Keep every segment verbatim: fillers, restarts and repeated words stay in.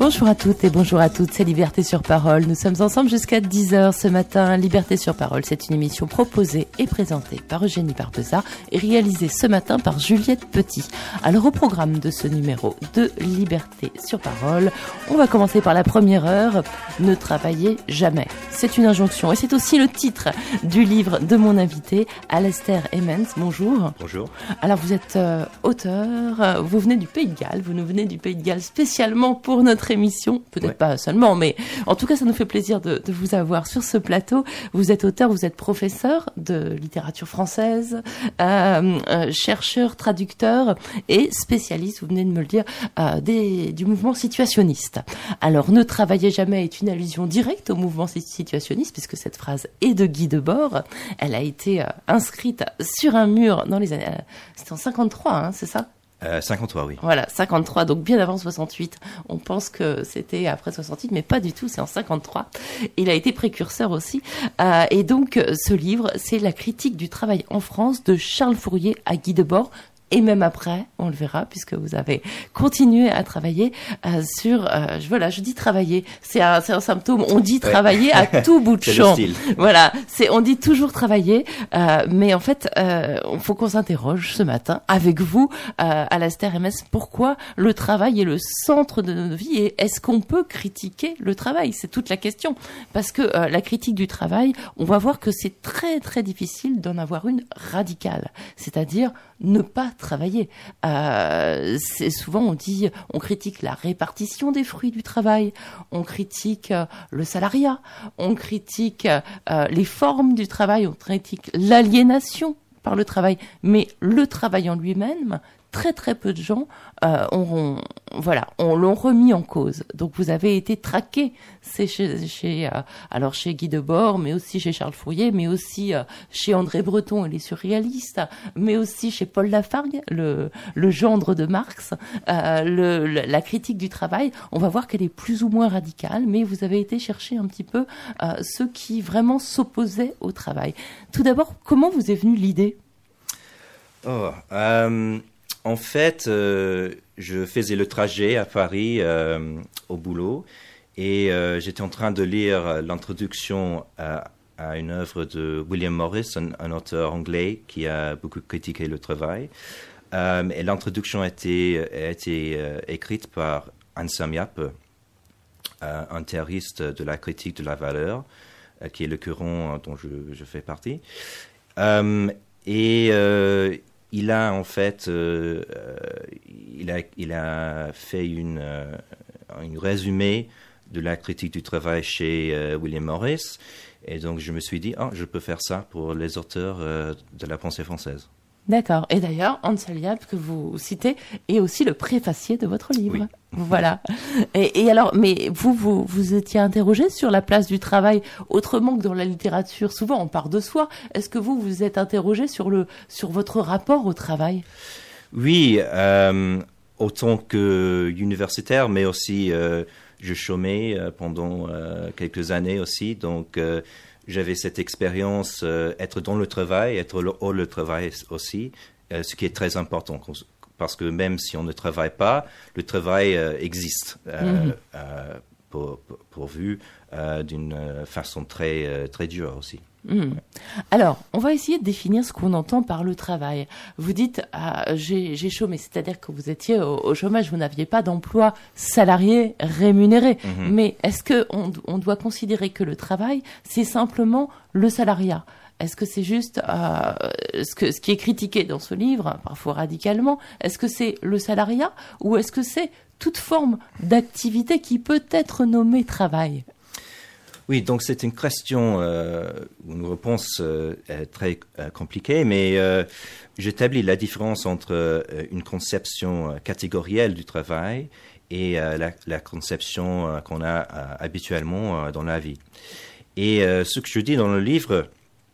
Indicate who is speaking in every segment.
Speaker 1: Bonjour à toutes et bonjour à toutes, c'est Liberté sur Parole. Nous sommes ensemble jusqu'à dix heures ce matin. Liberté sur Parole, c'est une émission proposée et présentée par Eugénie Barbeza et réalisée ce matin par Juliette Petit. Alors au programme de ce numéro de Liberté sur Parole, on va commencer par la première heure, ne travaillez jamais. C'est une injonction et c'est aussi le titre du livre de mon invité, Alastair Emmens. Bonjour.
Speaker 2: Bonjour.
Speaker 1: Alors vous êtes euh, auteur, vous venez du Pays de Galles, vous nous venez du Pays de Galles spécialement pour notre émission, peut-être ouais. pas seulement, mais en tout cas ça nous fait plaisir de, de vous avoir sur ce plateau. Vous êtes auteur, vous êtes professeur de littérature française, euh, euh, chercheur, traducteur et spécialiste, vous venez de me le dire, euh, des, du mouvement situationniste. Alors ne travaillez jamais est une allusion directe au mouvement situationniste puisque cette phrase est de Guy Debord. Elle a été euh, inscrite sur un mur dans les années... Euh, c'était en cinquante-trois, hein, c'est ça ?
Speaker 2: Euh, cinquante-trois, oui.
Speaker 1: Voilà, cinquante-trois, donc bien avant soixante-huit. On pense que c'était après soixante-huit, mais pas du tout, c'est en cinquante-trois. Il a été précurseur aussi. Euh, et donc, ce livre, c'est la critique du travail en France de Charles Fourier à Guy Debord. Et même après, on le verra, puisque vous avez continué à travailler euh, sur... Euh, voilà, je dis travailler, c'est un, c'est un symptôme. On dit travailler ouais. à tout bout de champ. Voilà, c'est, on dit toujours travailler, euh, mais en fait, il euh, faut qu'on s'interroge ce matin avec vous, euh, Alastair Emmens, pourquoi le travail est le centre de notre vie et est-ce qu'on peut critiquer le travail ? C'est toute la question. Parce que euh, la critique du travail, on va voir que c'est très très difficile d'en avoir une radicale, c'est-à-dire ne pas travailler. Euh, c'est souvent on dit, on critique la répartition des fruits du travail, on critique euh, le salariat, on critique euh, les formes du travail, on critique l'aliénation par le travail, mais le travail en lui-même, très très peu de gens euh, ont, voilà, on l'ont remis en cause. Donc vous avez été traqué, c'est chez, chez euh, alors chez Guy Debord, mais aussi chez Charles Fourier, mais aussi euh, chez André Breton et les surréalistes, mais aussi chez Paul Lafargue, le, le gendre de Marx. Euh, le, le, la critique du travail, on va voir qu'elle est plus ou moins radicale, mais vous avez été chercher un petit peu euh, ceux qui vraiment s'opposaient au travail. Tout d'abord, comment vous est venue l'idée ?
Speaker 2: Oh, euh... En fait, euh, je faisais le trajet à Paris euh, au boulot et euh, j'étais en train de lire l'introduction à, à une œuvre de William Morris, un, un auteur anglais qui a beaucoup critiqué le travail. Euh, et l'introduction a été, a été euh, écrite par Anselm Jappe, euh, un théoriste de la critique de la valeur, euh, qui est le courant dont je, je fais partie. Euh, et... Euh, Il a en fait, euh, il a, il a fait une, euh, une résumé de la critique du travail chez euh, William Morris, et donc je me suis dit, ah, je peux faire ça pour les auteurs euh, de la pensée française.
Speaker 1: D'accord. Et d'ailleurs, Anselm Jappe, que vous citez, est aussi le préfacier de votre livre.
Speaker 2: Oui.
Speaker 1: Voilà. Et, et alors, mais vous, vous, vous étiez interrogé sur la place du travail autrement que dans la littérature. Souvent, on part de soi. Est-ce que vous, vous êtes interrogé sur le, sur votre rapport au travail ?
Speaker 2: Oui, euh, autant que universitaire, mais aussi, euh, je chômais pendant euh, quelques années aussi, donc. Euh, J'avais cette expérience, euh, être dans le travail, être hors le travail aussi, euh, ce qui est très important, parce que même si on ne travaille pas, le travail euh, existe, euh, mmh. euh, pour, pour, pourvu euh, d'une façon très, euh, très dure aussi.
Speaker 1: Mmh. Alors, on va essayer de définir ce qu'on entend par le travail. Vous dites, ah, j'ai, j'ai chômé, c'est-à-dire que vous étiez au, au chômage, vous n'aviez pas d'emploi salarié rémunéré. Mmh. Mais est-ce qu'on on doit considérer que le travail, c'est simplement le salariat ? Est-ce que c'est juste euh, ce, que, ce qui est critiqué dans ce livre, parfois radicalement ? Est-ce que c'est le salariat ou est-ce que c'est toute forme d'activité qui peut être nommée travail ?
Speaker 2: Oui, donc c'est une question, euh, une réponse euh, très euh, compliquée, mais euh, j'établis la différence entre euh, une conception euh, catégorielle du travail et euh, la, la conception euh, qu'on a euh, habituellement euh, dans la vie. Et euh, ce que je dis dans le livre,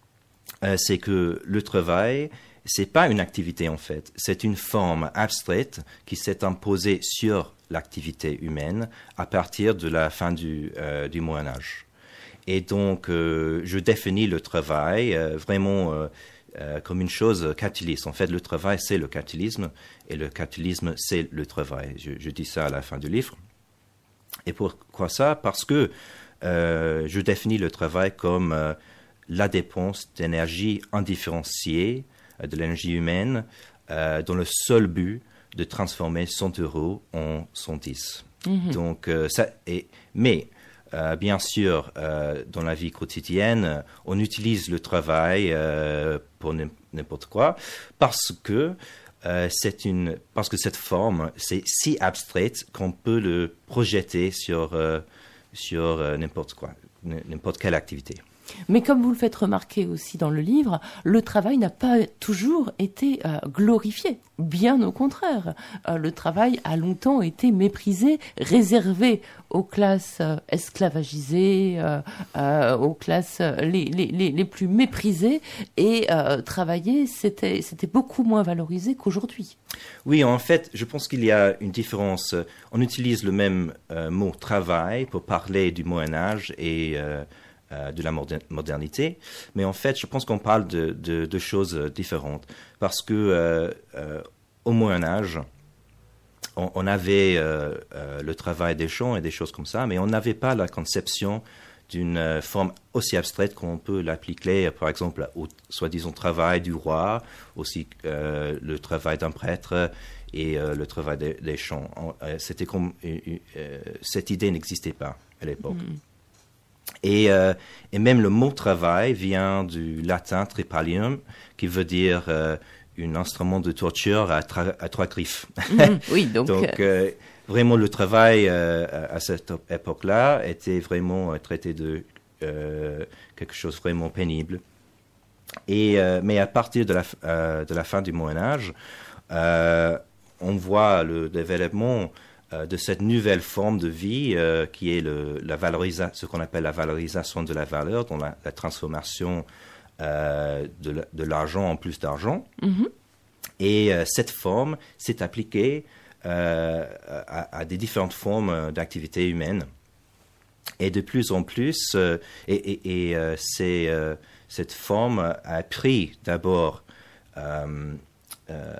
Speaker 2: euh, c'est que le travail, c'est pas une activité en fait, c'est une forme abstraite qui s'est imposée sur l'activité humaine à partir de la fin du, euh, du Moyen Âge. Et donc, euh, je définis le travail euh, vraiment euh, euh, comme une chose capitaliste. En fait, le travail, c'est le capitalisme, et le capitalisme, c'est le travail. Je, je dis ça à la fin du livre. Et pourquoi ça? Parce que euh, je définis le travail comme euh, la dépense d'énergie indifférenciée, euh, de l'énergie humaine, euh, dans le seul but de transformer cent euros en cent dix. Mm-hmm. Donc, euh, ça est, mais euh, bien sûr, euh, dans la vie quotidienne, on utilise le travail euh, pour n'importe quoi parce que euh, c'est une, parce que cette forme, c'est si abstraite qu'on peut le projeter sur euh, sur euh, n'importe quoi, n'importe quelle activité.
Speaker 1: Mais comme vous le faites remarquer aussi dans le livre, le travail n'a pas toujours été euh, glorifié. Bien au contraire, euh, le travail a longtemps été méprisé, réservé aux classes euh, esclavagisées, euh, euh, aux classes euh, les, les, les, les plus méprisées. Et euh, travailler, c'était, c'était beaucoup moins valorisé qu'aujourd'hui.
Speaker 2: Oui, en fait, je pense qu'il y a une différence. On utilise le même euh, mot « travail » pour parler du Moyen-Âge et euh, de la modernité, mais en fait, je pense qu'on parle de, de, de choses différentes, parce que euh, euh, au Moyen-Âge, on, on avait euh, euh, le travail des champs et des choses comme ça, mais on n'avait pas la conception d'une euh, forme aussi abstraite qu'on peut l'appliquer, par exemple, au soi-disant travail du roi, aussi euh, le travail d'un prêtre et euh, le travail des, des champs. Euh, c'était comme euh, euh, cette idée n'existait pas à l'époque. Mm. Et, euh, et même le mot travail vient du latin tripalium, qui veut dire euh, un instrument de torture à, tra- à trois griffes.
Speaker 1: Mmh, oui, donc,
Speaker 2: donc euh, vraiment le travail euh, à cette époque-là était vraiment traité de euh, quelque chose de vraiment pénible. Et, euh, mais à partir de la, euh, de la fin du Moyen-Âge, euh, on voit le développement de cette nouvelle forme de vie euh, qui est le, la valorisa- ce qu'on appelle la valorisation de la valeur, donc la, la transformation euh, de, la, de l'argent en plus d'argent. Mm-hmm. Et euh, cette forme s'est appliquée euh, à, à des différentes formes d'activités humaines. Et de plus en plus, euh, et, et, et euh, c'est, euh, cette forme a pris d'abord euh, euh,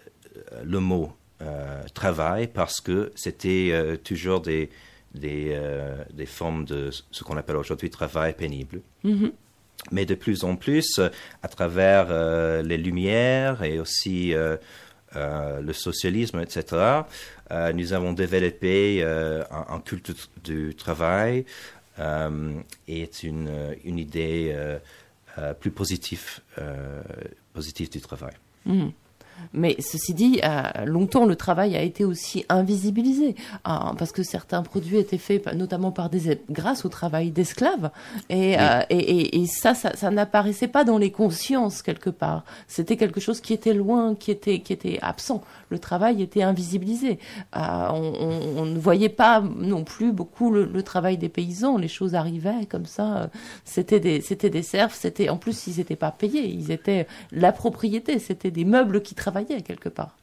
Speaker 2: le mot Euh, travail parce que c'était euh, toujours des, des, euh, des formes de ce qu'on appelle aujourd'hui travail pénible. Mm-hmm. Mais de plus en plus, euh, à travers euh, les Lumières et aussi euh, euh, le socialisme, et cetera, euh, nous avons développé euh, un, un culte du travail euh, et une, une idée euh, euh, plus positive, euh, positive du travail.
Speaker 1: Mm-hmm. Mais ceci dit, euh, longtemps le travail a été aussi invisibilisé, euh, parce que certains produits étaient faits notamment par des, grâce au travail d'esclaves, et, oui. euh, et, et, et ça, ça, ça n'apparaissait pas dans les consciences quelque part. C'était quelque chose qui était loin, qui était, qui était absent. Le travail était invisibilisé. Euh, on, on, on ne voyait pas non plus beaucoup le, le travail des paysans. Les choses arrivaient comme ça. C'était des, c'était des serfs. C'était, en plus, ils n'étaient pas payés. Ils étaient la propriété. C'était des meubles qui travaillaient quelque part.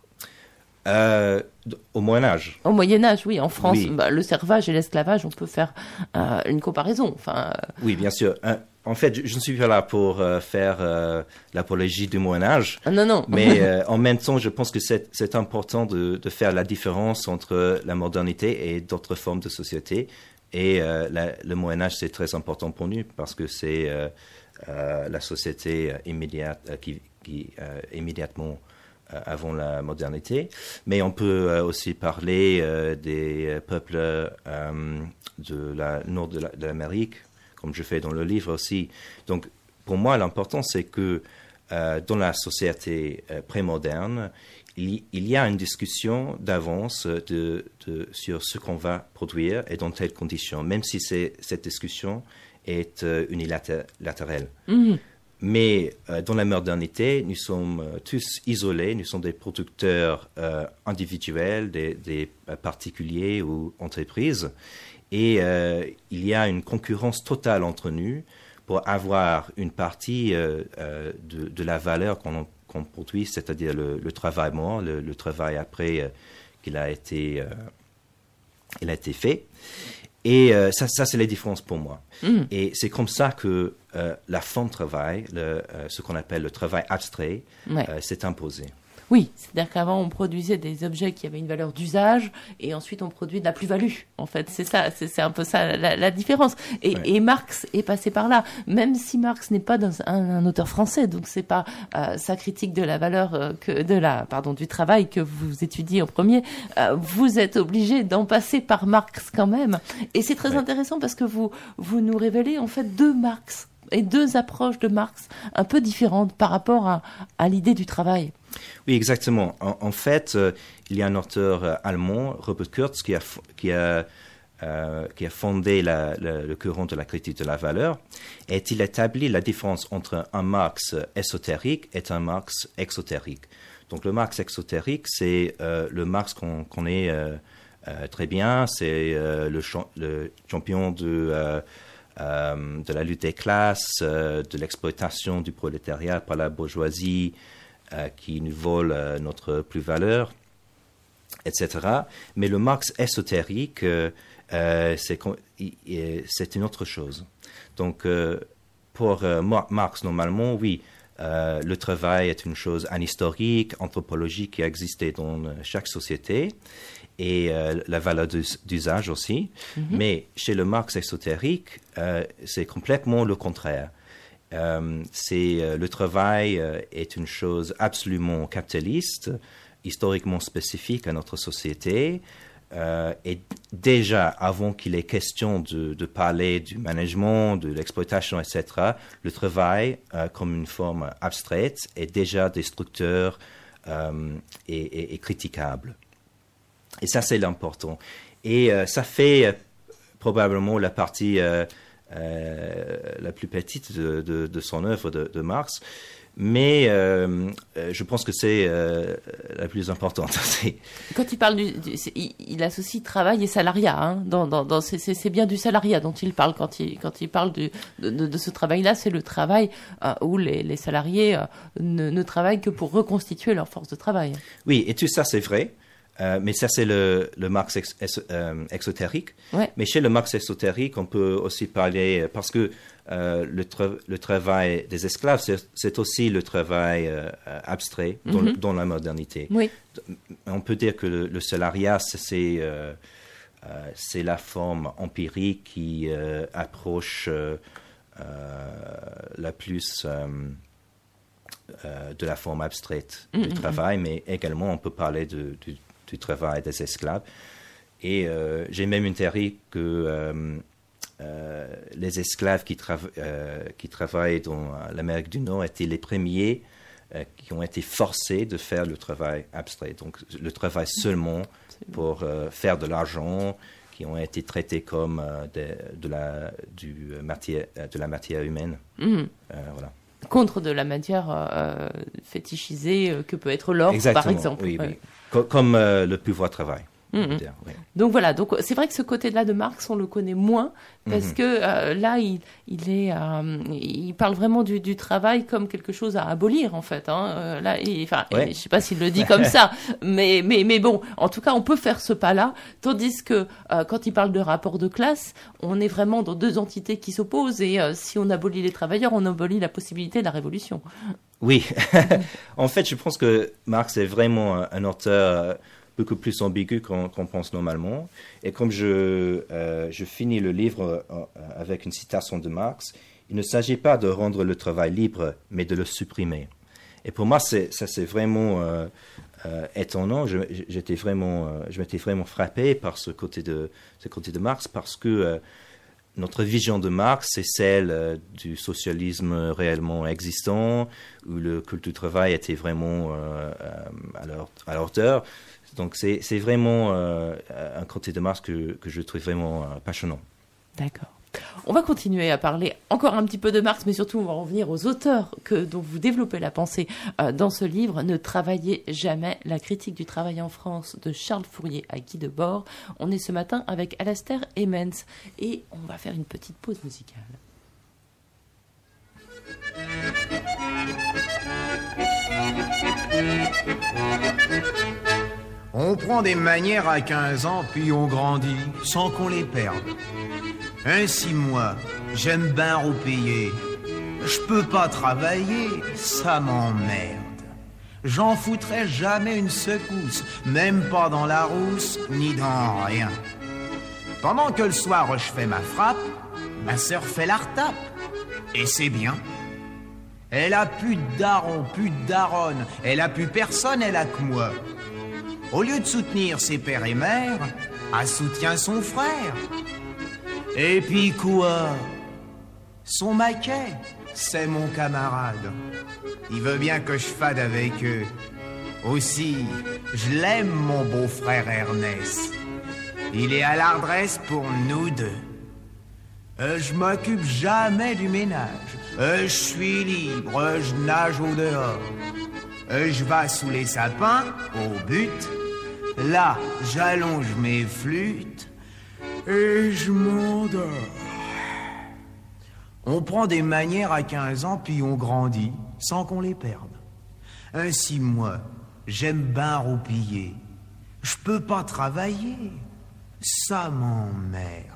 Speaker 2: Euh, au Moyen-Âge.
Speaker 1: Au Moyen-Âge, oui. En France, oui. Bah, le servage et l'esclavage, on peut faire euh, une comparaison. Enfin, euh...
Speaker 2: Oui, bien sûr. Euh, en fait, je ne suis pas là pour euh, faire euh, l'apologie du Moyen-Âge.
Speaker 1: Ah, non, non.
Speaker 2: Mais euh, en même temps, je pense que c'est, c'est important de, de faire la différence entre la modernité et d'autres formes de société. Et euh, la, le Moyen-Âge, c'est très important pour nous parce que c'est euh, euh, la société immédiate euh, qui, qui euh, immédiatement avant la modernité, mais on peut euh, aussi parler euh, des peuples euh, de la nord de, la, de l'Amérique, comme je fais dans le livre aussi. Donc, pour moi, l'important, c'est que euh, dans la société euh, prémoderne, il, il y a une discussion d'avance de, de, sur ce qu'on va produire et dans telles conditions, même si c'est, cette discussion est euh, unilatérale. Mm-hmm. Mais euh, dans la modernité, nous sommes euh, tous isolés, nous sommes des producteurs euh, individuels, des, des euh, particuliers ou entreprises, et euh, il y a une concurrence totale entre nous pour avoir une partie euh, euh, de, de la valeur qu'on, qu'on produit, c'est-à-dire le, le travail mort, le, le travail après euh, qu'il a été, euh, il a été fait. Et euh, ça, ça, c'est la différence pour moi. Mm. Et c'est comme ça que euh, la forme de travail, le, euh, ce qu'on appelle le travail abstrait, ouais. euh, s'est imposé.
Speaker 1: Oui, c'est-à-dire qu'avant on produisait des objets qui avaient une valeur d'usage et ensuite on produit de la plus-value. En fait, c'est ça, c'est, c'est un peu ça la, la différence. Et, ouais. et Marx est passé par là, même si Marx n'est pas dans un, un auteur français, donc c'est pas euh, sa critique de la valeur euh, que de la pardon du travail que vous étudiez en premier. Euh, vous êtes obligé d'en passer par Marx quand même. Et c'est très ouais. intéressant parce que vous vous nous révélez en fait deux Marx et deux approches de Marx un peu différentes par rapport à, à l'idée du travail.
Speaker 2: Oui, exactement. En, en fait, euh, il y a un auteur euh, allemand, Robert Kurz, qui a, qui a, euh, qui a fondé la, la, le courant de la critique de la valeur, et il établit la différence entre un Marx ésotérique et un Marx exotérique. Donc le Marx exotérique, c'est euh, le Marx qu'on connaît euh, euh, très bien, c'est euh, le, cha- le champion de... Euh, Euh, de la lutte des classes, euh, de l'exploitation du prolétariat par la bourgeoisie euh, qui nous vole euh, notre plus-valeur, et cetera. Mais le Marx ésotérique, euh, euh, c'est, c'est une autre chose. Donc, euh, pour euh, Marx, normalement, oui, euh, le travail est une chose anhistorique, anthropologique qui a existé dans chaque société. Et euh, la valeur d'usage aussi. Mm-hmm. Mais chez le Marx ésotérique, euh, c'est complètement le contraire. Euh, c'est, euh, le travail euh, est une chose absolument capitaliste, historiquement spécifique à notre société. Euh, et déjà, avant qu'il est question de, de parler du management, de l'exploitation, et cetera, le travail, euh, comme une forme abstraite, est déjà destructeur euh, et, et, et critiquable. Et ça, c'est l'important. Et euh, ça fait euh, probablement la partie euh, euh, la plus petite de, de, de son œuvre de, de Marx. Mais euh, je pense que c'est euh, la plus importante.
Speaker 1: Quand il parle du... du il, il associe travail et salariat. Hein, dans, dans, dans, c'est, c'est bien du salariat dont il parle quand il, quand il parle du, de, de, de ce travail-là. C'est le travail euh, où les, les salariés euh, ne, ne travaillent que pour reconstituer leur force de travail.
Speaker 2: Oui, et tout ça, c'est vrai. Euh, mais ça, c'est le, le Marx ex, ex, euh, exotérique. Ouais. Mais chez le Marx exotérique, on peut aussi parler, parce que euh, le, tra- le travail des esclaves, c'est, c'est aussi le travail euh, abstrait dans, mm-hmm. dans la modernité. Oui. On peut dire que le, le salariat, c'est, euh, euh, c'est la forme empirique qui euh, approche euh, euh, la plus... Euh, euh, de la forme abstraite mm-hmm. du travail, mais également, on peut parler de... de du travail des esclaves. Et euh, j'ai même une théorie que euh, euh, les esclaves qui, trava- euh, qui travaillent dans l'Amérique du Nord étaient les premiers euh, qui ont été forcés de faire le travail abstrait. Donc le travail seulement pour euh, faire de l'argent, qui ont été traités comme euh, de, de, la, du matière, de la matière humaine. Mmh. Euh, voilà.
Speaker 1: Contre de la matière euh, fétichisée euh, que peut être l'or,
Speaker 2: Exactement,
Speaker 1: par exemple.
Speaker 2: Oui, ouais. oui. Co- comme euh, le pouvoir travail. Mmh. Dire, oui.
Speaker 1: Donc voilà, donc c'est vrai que ce côté-là de Marx, on le connaît moins parce mmh. que euh, là, il, il est, euh, il parle vraiment du, du travail comme quelque chose à abolir en fait. Hein. Euh, là, enfin, ouais. je sais pas s'il le dit comme ça, mais mais mais bon, en tout cas, on peut faire ce pas-là. Tandis que euh, quand il parle de rapport de classe, on est vraiment dans deux entités qui s'opposent et euh, si on abolit les travailleurs, on abolit la possibilité de la révolution.
Speaker 2: Oui, en fait, je pense que Marx est vraiment un, un auteur beaucoup plus ambigu qu'on, qu'on pense normalement. Et comme je, euh, je finis le livre euh, avec une citation de Marx, il ne s'agit pas de rendre le travail libre, mais de le supprimer. Et pour moi, c'est, ça c'est vraiment euh, euh, étonnant. Je, j'étais vraiment, euh, je m'étais vraiment frappé par ce côté de, ce côté de Marx, parce que euh, notre vision de Marx, c'est celle euh, du socialisme réellement existant, où le culte du travail était vraiment euh, à, leur, à leur hauteur. Donc c'est, c'est vraiment euh, un côté de Marx que, que je trouve vraiment euh, passionnant.
Speaker 1: D'accord. On va continuer à parler encore un petit peu de Marx, mais surtout on va revenir aux auteurs que, dont vous développez la pensée euh, dans ce livre. Ne travaillez jamais, la critique du travail en France de Charles Fourier à Guy Debord. On est ce matin avec Alastair Hemans et on va faire une petite pause musicale.
Speaker 3: On prend des manières à quinze ans, puis on grandit sans qu'on les perde. Ainsi moi, j'aime bien repayer. Je peux pas travailler, ça m'emmerde. j'en foutrais jamais une secousse, même pas dans la rousse, ni dans rien. Pendant que le soir je fais ma frappe, ma sœur fait la retape. Et c'est bien. Elle a plus de daron, plus de daronne, elle a plus personne, elle a que moi. Au lieu de soutenir ses pères et mères, elle soutient son frère. Et puis quoi? Son maquet, c'est mon camarade. Il veut bien que je fade avec eux. Aussi, je l'aime, mon beau-frère Ernest. Il est à l'adresse pour nous deux. Euh, je m'occupe jamais du ménage. Euh, je suis libre, euh, je nage au dehors. Euh, je vais sous les sapins, au but. Là, j'allonge mes flûtes et je m'endors. On prend des manières à quinze ans, puis on grandit, sans qu'on les perde. Ainsi, moi, j'aime bien roupiller. Je peux pas travailler. Ça m'emmerde.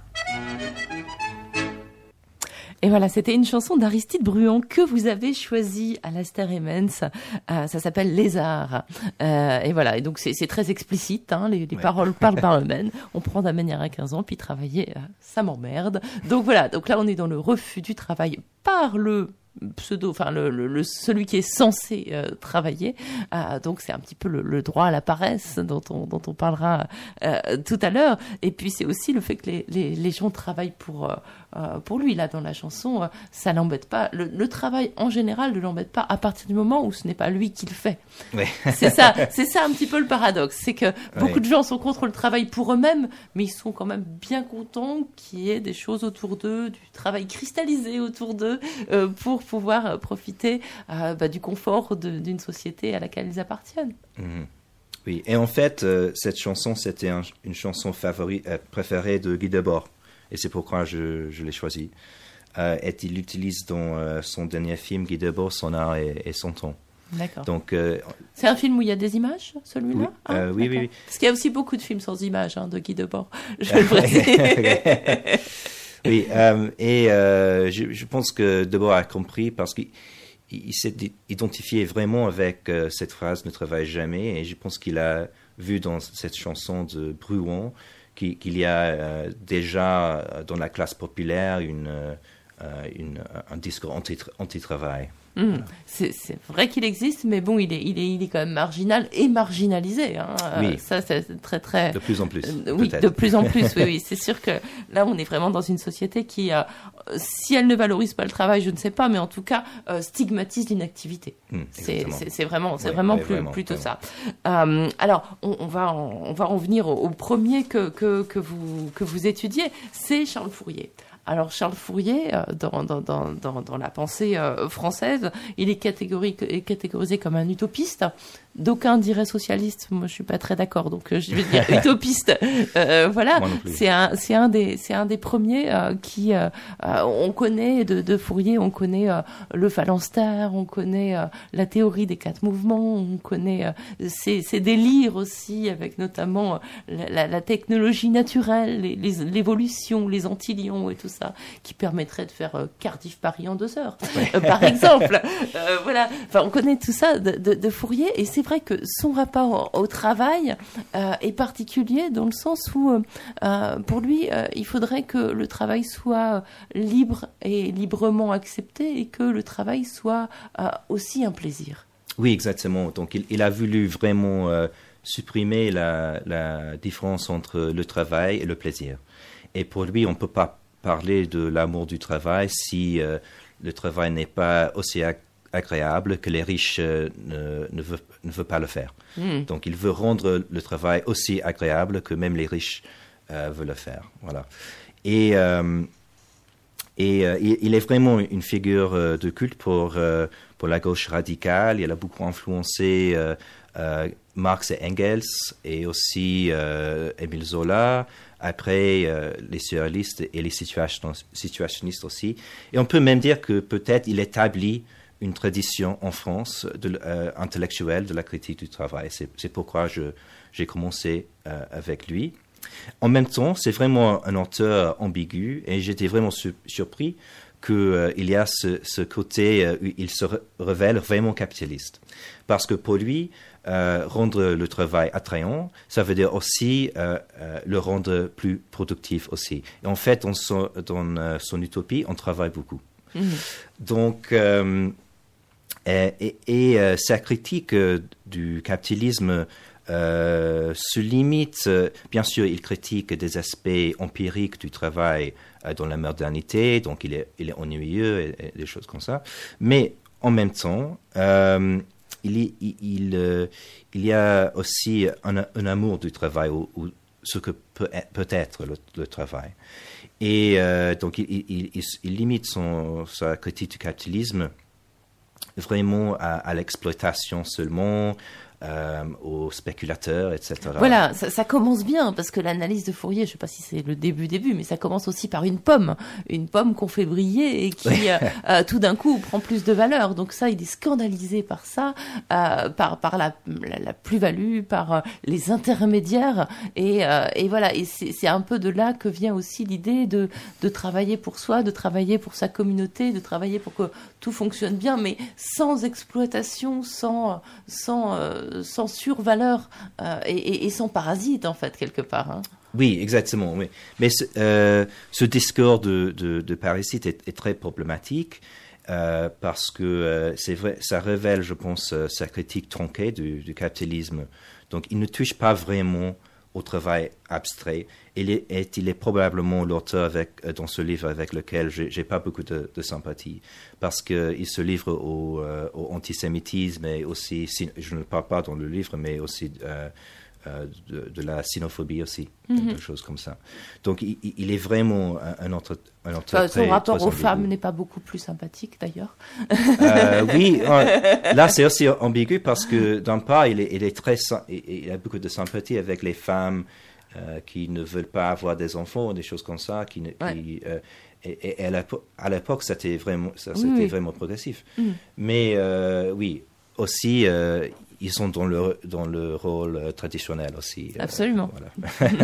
Speaker 1: Et voilà, c'était une chanson d'Aristide Bruant que vous avez choisie à l'Aster Emens. Euh, ça s'appelle Lézard. Euh, et voilà, et donc c'est, c'est très explicite, hein, les, les ouais. paroles parlent par eux-mêmes. On prend la manière à quinze ans, puis travailler, euh, ça m'emmerde. Donc voilà, donc là on est dans le refus du travail par le pseudo, enfin le, le, le celui qui est censé euh, travailler. Euh, donc c'est un petit peu le, le droit à la paresse dont on dont on parlera euh, tout à l'heure. Et puis c'est aussi le fait que les les, les gens travaillent pour euh, euh, pour lui. Là dans la chanson, euh, ça l'embête pas. Le, le travail en général ne l'embête pas à partir du moment où ce n'est pas lui qui le fait.
Speaker 2: Ouais.
Speaker 1: C'est ça, c'est ça un petit peu le paradoxe, c'est que beaucoup
Speaker 2: ouais.
Speaker 1: de gens sont contre le travail pour eux-mêmes, mais ils sont quand même bien contents qu'il y ait des choses autour d'eux, du travail cristallisé autour d'eux euh, pour pouvoir profiter euh, bah, du confort de, d'une société à laquelle ils appartiennent.
Speaker 2: Mmh. Oui, et en fait, euh, cette chanson, c'était un, une chanson favori, euh, préférée de Guy Debord, et c'est pourquoi je, je l'ai choisie. Euh, et il l'utilise dans euh, son dernier film, Guy Debord, son art et, et son ton.
Speaker 1: D'accord.
Speaker 2: Donc, euh,
Speaker 1: c'est un film où il y a des images, celui-là
Speaker 2: Oui,
Speaker 1: ah,
Speaker 2: euh, oui, oui, oui.
Speaker 1: Parce qu'il y a aussi beaucoup de films sans images hein, de Guy Debord, je le précise.
Speaker 2: Oui, euh, et euh, je, je pense que Debord a compris parce qu'il il s'est identifié vraiment avec euh, cette phrase « ne travaille jamais » et je pense qu'il a vu dans cette chanson de Bruant qu'il, qu'il y a euh, déjà dans la classe populaire une, euh, une, un discours anti, anti-travail.
Speaker 1: Mmh. Voilà. C'est, c'est vrai qu'il existe, mais bon, il est, il est, il est quand même marginal et marginalisé. Hein.
Speaker 2: Oui.
Speaker 1: Euh, ça, c'est très, très.
Speaker 2: De plus en plus.
Speaker 1: Euh, oui, de plus en plus. Oui, oui. C'est sûr que là, on est vraiment dans une société qui, euh, si elle ne valorise pas le travail, je ne sais pas, mais en tout cas, euh, stigmatise l'inactivité.
Speaker 2: Mmh,
Speaker 1: c'est, c'est, c'est vraiment, c'est
Speaker 2: oui,
Speaker 1: vraiment,
Speaker 2: oui,
Speaker 1: plus,
Speaker 2: vraiment
Speaker 1: plutôt
Speaker 2: vraiment.
Speaker 1: ça. Euh, alors, on, on va, en, on va en venir au, au premier que que que vous que vous étudiez, c'est Charles Fourier. Alors Charles Fourier, euh, dans, dans, dans, dans, dans la pensée euh, française, il est, est catégorisé comme un utopiste. D'aucuns diraient socialiste, moi je suis pas très d'accord, donc euh, je vais dire utopiste. Euh, voilà, c'est un, c'est un des, c'est un des premiers euh, qui, euh, euh, on connaît de, de Fourier, on connaît euh, le phalanstère, on connaît euh, la théorie des quatre mouvements, on connaît euh, ses, ses délires aussi, avec notamment euh, la, la technologie naturelle, les, les, l'évolution, les antilions et tout ça, qui permettrait de faire euh, Cardiff-Paris en deux heures, ouais. euh, par exemple. Euh, voilà, enfin on connaît tout ça de, de, de Fourier, et c'est vrai que son rapport au travail euh, est particulier dans le sens où, euh, pour lui, euh, il faudrait que le travail soit libre et librement accepté et que le travail soit euh, aussi un plaisir.
Speaker 2: Oui, exactement. Donc, il, il a voulu vraiment euh, supprimer la, la différence entre le travail et le plaisir. Et pour lui, on ne peut pas parler de l'amour du travail si euh, le travail n'est pas aussi actif agréable que les riches euh, ne, ne, veulent, ne veulent pas le faire. Mmh. Donc, il veut rendre le travail aussi agréable que même les riches euh, veulent le faire. Voilà. Et, euh, et euh, il est vraiment une figure euh, de culte pour, euh, pour la gauche radicale. Il a beaucoup influencé euh, euh, Marx et Engels et aussi euh, Émile Zola. Après, euh, les surréalistes et les situation, situationnistes aussi. Et on peut même dire que peut-être il établit une tradition en France de, euh, intellectuelle de la critique du travail. C'est, c'est pourquoi je, j'ai commencé euh, avec lui. En même temps, c'est vraiment un auteur ambigu et j'étais vraiment su- surpris qu'il euh, y a ce, ce côté euh, où il se re- révèle vraiment capitaliste. Parce que pour lui, euh, rendre le travail attrayant, ça veut dire aussi euh, euh, le rendre plus productif aussi. Et en fait, dans son, dans, euh, son utopie, on travaille beaucoup. Mmh. Donc, euh, et, et, et euh, sa critique euh, du capitalisme euh, se limite, euh, bien sûr, il critique des aspects empiriques du travail euh, dans la modernité, donc il est, il est ennuyeux et, et des choses comme ça, mais en même temps, euh, il, y, il, il, euh, il y a aussi un, un amour du travail, ou, ou ce que peut être, peut être le, le travail. Et euh, donc, il, il, il, il limite son, sa critique du capitalisme vraiment à, à l'exploitation seulement, euh, aux spéculateurs, et cetera.
Speaker 1: Voilà, ça, ça commence bien, parce que l'analyse de Fourier, je ne sais pas si c'est le début début, mais ça commence aussi par une pomme, une pomme qu'on fait briller et qui euh, euh, tout d'un coup prend plus de valeur. Donc ça, il est scandalisé par ça, euh, par par la la, la plus-value, par euh, les intermédiaires, et euh, et voilà, et c'est c'est un peu de là que vient aussi l'idée de de travailler pour soi, de travailler pour sa communauté, de travailler pour que tout fonctionne bien, mais sans exploitation, sans sans euh, sans survaleur euh, et, et, et sans parasite, en fait, quelque part. Hein.
Speaker 2: Oui, exactement. Oui. Mais ce, euh, ce discours de, de, de parasite est, est très problématique euh, parce que euh, c'est vrai, ça révèle, je pense, euh, sa critique tronquée du, du capitalisme. Donc, il ne touche pas vraiment au travail abstrait. Il est, est, il est probablement l'auteur avec, dans ce livre avec lequel je n'ai pas beaucoup de, de sympathie, parce qu'il se livre au, euh, au antisémitisme et aussi, je ne parle pas dans le livre, mais aussi euh, euh, de, de la xénophobie aussi, mm-hmm. des choses comme ça. Donc il, il est vraiment un, un autre... Un autre
Speaker 1: enfin,
Speaker 2: très,
Speaker 1: son rapport
Speaker 2: très
Speaker 1: aux femmes n'est pas beaucoup plus sympathique d'ailleurs.
Speaker 2: Euh, oui, là c'est aussi ambigu parce que d'un part, il est, il est très, il a beaucoup de sympathie avec les femmes euh, qui ne veulent pas avoir des enfants, des choses comme ça, qui,
Speaker 1: ouais.
Speaker 2: qui euh, et, et à l'époque, c'était vraiment, ça, c'était
Speaker 1: oui.
Speaker 2: vraiment progressif.
Speaker 1: Mm.
Speaker 2: Mais euh, oui, aussi, euh, ils sont dans le, dans le rôle euh, traditionnel aussi.
Speaker 1: Absolument.
Speaker 2: Euh, voilà.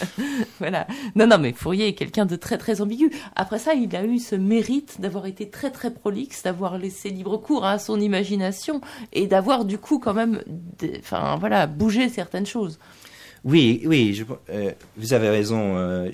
Speaker 1: Voilà. Non, non, mais Fourier est quelqu'un de très, très ambigu. Après ça, il a eu ce mérite d'avoir été très, très prolixe, d'avoir laissé libre cours à son imagination et d'avoir, du coup, quand même, enfin, voilà, bougé certaines choses.
Speaker 2: Oui, oui, je, euh, vous avez raison. Euh,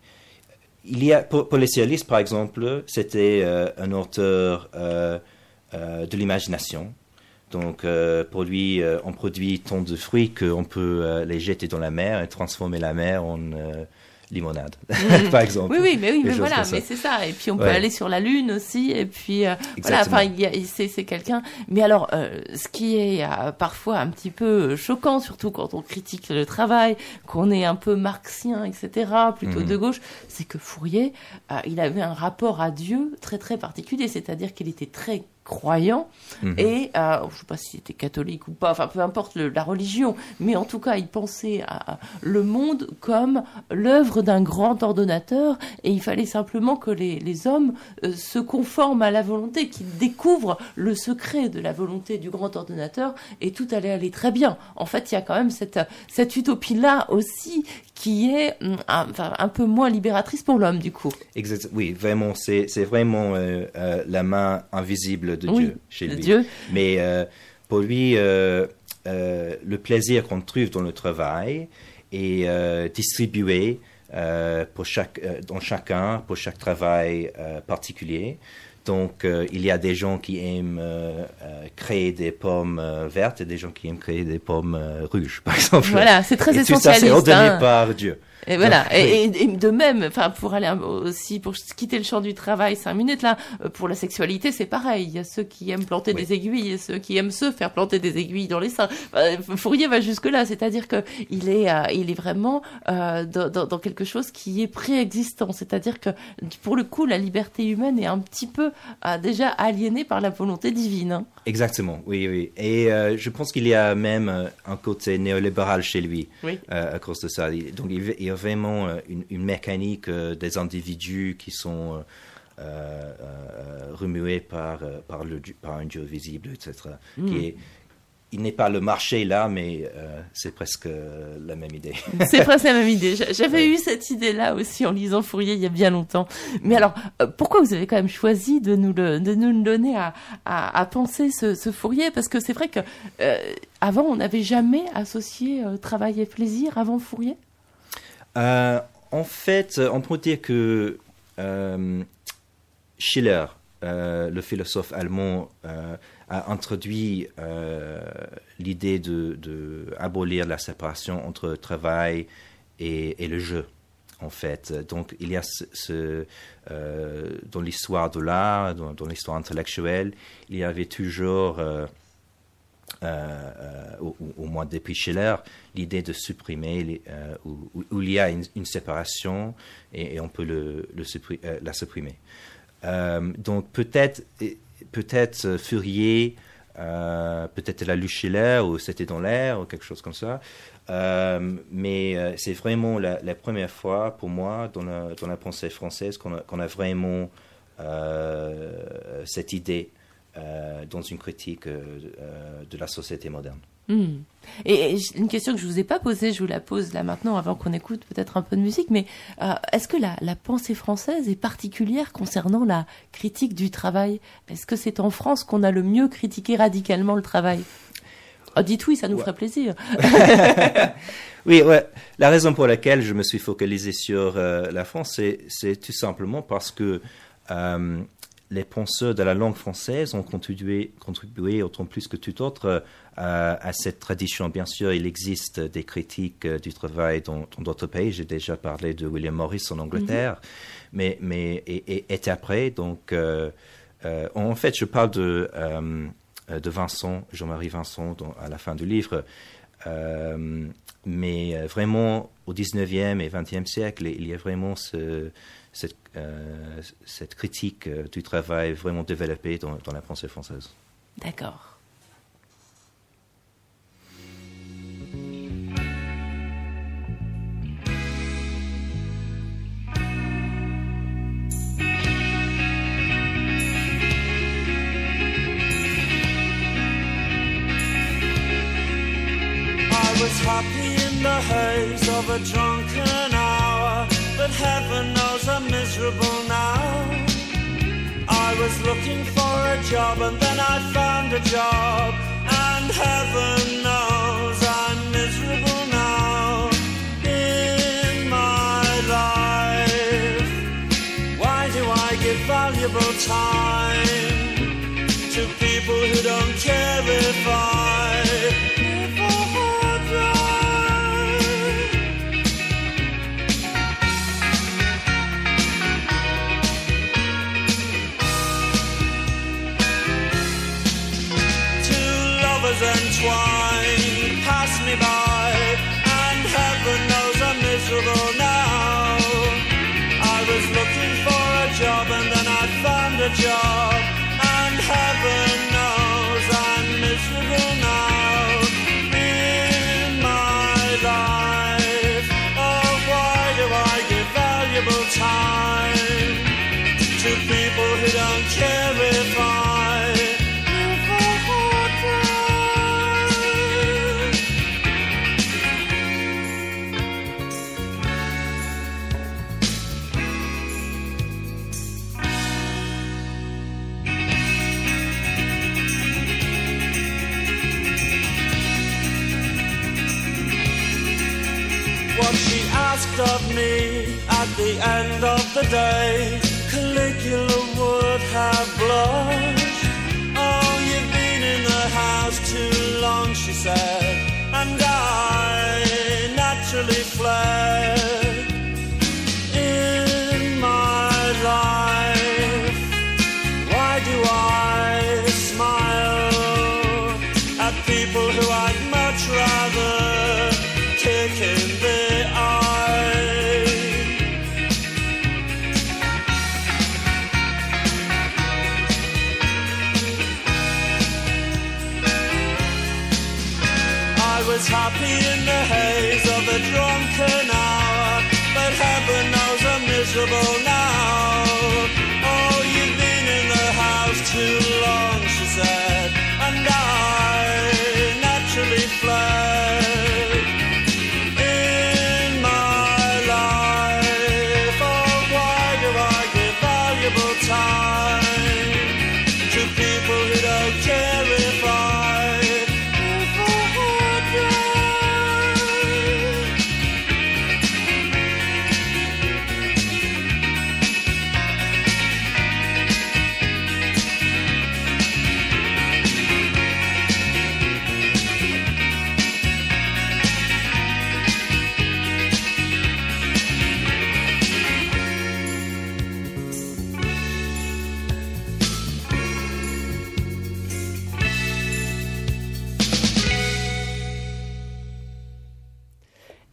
Speaker 2: il y a, pour, pour les socialistes, par exemple, c'était euh, un auteur euh, euh, de l'imagination. Donc, euh, pour lui, euh, on produit tant de fruits qu'on peut euh, les jeter dans la mer et transformer la mer en euh, limonade, mmh. par exemple.
Speaker 1: Oui, oui, mais oui, mais voilà, mais c'est ça. Et puis on peut ouais. aller sur la Lune aussi. Et puis euh, voilà, enfin, il y a, c'est, c'est quelqu'un. Mais alors, euh, ce qui est euh, parfois un petit peu choquant, surtout quand on critique le travail, qu'on est un peu marxien, et cetera, plutôt mmh. de gauche, c'est que Fourier, euh, il avait un rapport à Dieu très très particulier. C'est-à-dire qu'il était très croyant mmh. et euh, je ne sais pas s'il était catholique ou pas, enfin peu importe le, la religion, mais en tout cas il pensait à le monde comme l'œuvre d'un grand ordonnateur et il fallait simplement que les, les hommes euh, se conforment à la volonté, qu'ils découvrent le secret de la volonté du grand ordonnateur et tout allait aller très bien. En fait il y a quand même cette, cette utopie-là aussi qui est un, enfin, un peu moins libératrice pour l'homme du coup.
Speaker 2: Exact. Oui, vraiment, c'est, c'est vraiment euh, euh, la main invisible de
Speaker 1: oui,
Speaker 2: Dieu chez lui.
Speaker 1: Dieu.
Speaker 2: Mais euh, pour lui, euh, euh, le plaisir qu'on trouve dans le travail est euh, distribué euh, pour chaque, euh, dans chacun, pour chaque travail euh, particulier. Donc, euh, il y a des gens qui aiment euh, euh, créer des pommes euh, vertes et des gens qui aiment créer des pommes euh, rouges, par exemple.
Speaker 1: Voilà, c'est très
Speaker 2: et
Speaker 1: essentialiste.
Speaker 2: Tout ça, c'est ordonné
Speaker 1: hein.
Speaker 2: par Dieu.
Speaker 1: Et voilà.
Speaker 2: Donc,
Speaker 1: et,
Speaker 2: oui.
Speaker 1: et, et de même, enfin, pour aller aussi, pour quitter le champ du travail cinq minutes, là, pour la sexualité, c'est pareil. Il y a ceux qui aiment planter oui. des aiguilles et ceux qui aiment se faire planter des aiguilles dans les seins. Enfin, Fourier va jusque là. C'est-à-dire que il est, euh, il est vraiment, euh, dans, dans, dans quelque chose qui est préexistant. C'est-à-dire que, pour le coup, la liberté humaine est un petit peu, euh, déjà aliénée par la volonté divine. Hein.
Speaker 2: Exactement. Oui, oui. Et, euh, je pense qu'il y a même euh, un côté néolibéral chez lui. Oui. Euh, à cause de ça. Donc, il, il vraiment une, une mécanique euh, des individus qui sont euh, euh, remués par, euh, par, le, par un Dieu visible, et cetera. Mm. Qui est, il n'est pas le marché là, mais euh, c'est presque la même idée.
Speaker 1: C'est presque la même idée. J'avais ouais. eu cette idée-là aussi en lisant Fourier il y a bien longtemps. Mais alors, euh, pourquoi vous avez quand même choisi de nous le, de nous le donner à, à, à penser ce, ce Fourier? Parce que c'est vrai que euh, avant, on n'avait jamais associé euh, travail et plaisir avant Fourier.
Speaker 2: Euh, en fait, on peut dire que euh, Schiller, euh, le philosophe allemand, euh, a introduit euh, l'idée de, de abolir la séparation entre travail et, et le jeu, en fait. Donc, il y a ce, ce euh, dans l'histoire de l'art, dans, dans l'histoire intellectuelle, il y avait toujours, euh, euh, au, au moins depuis Schiller, l'idée de supprimer, les, euh, où, où il y a une, une séparation et, et on peut le, le suppri- euh, la supprimer. Euh, donc, peut-être... Peut-être euh, Fourier, euh, peut-être elle a lu Schiller ou c'était dans l'air ou quelque chose comme ça. Euh, mais euh, c'est vraiment la, la première fois pour moi dans la, dans la pensée française qu'on a, qu'on a vraiment euh, cette idée euh, dans une critique euh, de la société moderne.
Speaker 1: Mmh. Et, et une question que je ne vous ai pas posée, je vous la pose là maintenant avant qu'on écoute peut-être un peu de musique, mais euh, est-ce que la, la pensée française est particulière concernant la critique du travail? Est-ce que c'est en France qu'on a le mieux critiqué radicalement le travail? Oh, dites oui, ça nous ouais. ferait plaisir.
Speaker 2: Oui, ouais. La raison pour laquelle je me suis focalisé sur euh, la France, c'est, c'est tout simplement parce que euh, les penseurs de la langue française ont contribué, contribué autant plus que tout autre euh, à cette tradition. Bien sûr, il existe des critiques euh, du travail dans, dans d'autres pays. J'ai déjà parlé de William Morris en Angleterre, mm-hmm. mais, mais et, et, et après, donc, euh, euh, en fait, je parle de, euh, de Vincent, Jean-Marie Vincent, dans, à la fin du livre. Euh, mais euh, vraiment, au dix-neuvième et vingtième siècle, il y a vraiment ce... Cette, euh, cette critique euh, du travail vraiment développée dans, dans la pensée française.
Speaker 1: D'accord.
Speaker 4: I was happy in the haze of a drunken hour, but heaven knows I'm miserable now. I was looking for a job and then I found a job, and heaven knows I'm miserable now. In my life, why do I give valuable time to people who don't care if I live or die? Two lovers entwined pass me by, and heaven knows I'm miserable now. I was looking for a job and then I found a job, and heaven knows I'm miserable now. In my life, oh why do I give valuable time to people who don't care if I live or die? What she asked of me at the end of the day, Caligula would have blushed. Oh, you've been in the house too long, she said, and I naturally fled. In my life, why do I smile at people who I'd much rather kick in the eye? I was happy in the haze of a drunken hour, but heaven knows I'm miserable now. Oh, you've been in the house too long, she said, and I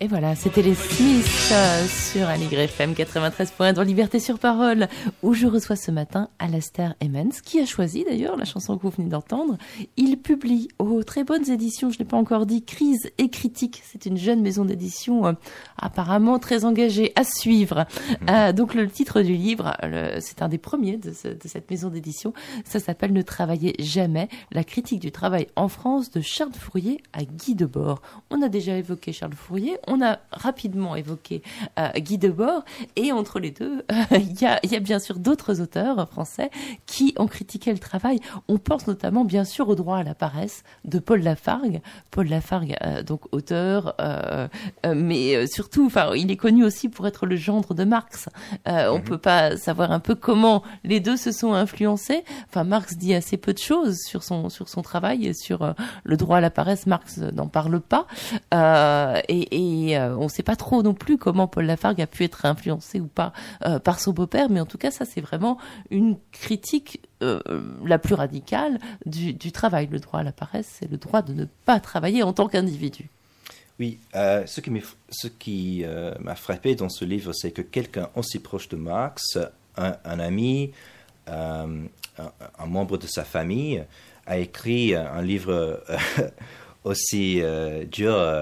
Speaker 1: Et voilà, c'était les Smiths euh, sur Aligre F M quatre-vingt-treize point un dans Liberté sur Parole, où je reçois ce matin Alastair Emmons, qui a choisi d'ailleurs la chanson que vous venez d'entendre. Il publie aux très bonnes éditions, je ne l'ai pas encore dit, Crise et Critique. C'est une jeune maison d'édition euh, apparemment très engagée, à suivre. Mmh. Euh, donc le titre du livre, le, c'est un des premiers de, ce, de cette maison d'édition. Ça s'appelle Ne travaillez jamais, la critique du travail en France de Charles Fourier à Guy Debord. On a déjà évoqué Charles Fourier, on a rapidement évoqué euh, Guy Debord, et entre les deux, il euh, y, a, y a bien sûr d'autres auteurs français qui ont critiqué le travail. On pense notamment bien sûr au droit à la paresse de Paul Lafargue. Paul Lafargue, euh, donc auteur, euh, euh, mais surtout, enfin, il est connu aussi pour être le gendre de Marx. Euh, on mm-hmm. peut pas savoir un peu comment les deux se sont influencés. Enfin, Marx dit assez peu de choses sur son sur son travail et sur euh, le droit à la paresse. Marx n'en parle pas. Euh, et, et euh, on ne sait pas trop non plus comment Paul Lafargue a pu être influencé ou pas euh, par son beau-père, mais en tout cas ça c'est vraiment une critique euh, la plus radicale du, du travail. Le droit à la paresse, c'est le droit de ne pas travailler en tant qu'individu.
Speaker 2: Oui, euh, ce qui, ce qui euh, m'a frappé dans ce livre, c'est que quelqu'un aussi proche de Marx, un, un ami, euh, un, un membre de sa famille, a écrit un livre euh, aussi euh, dur euh,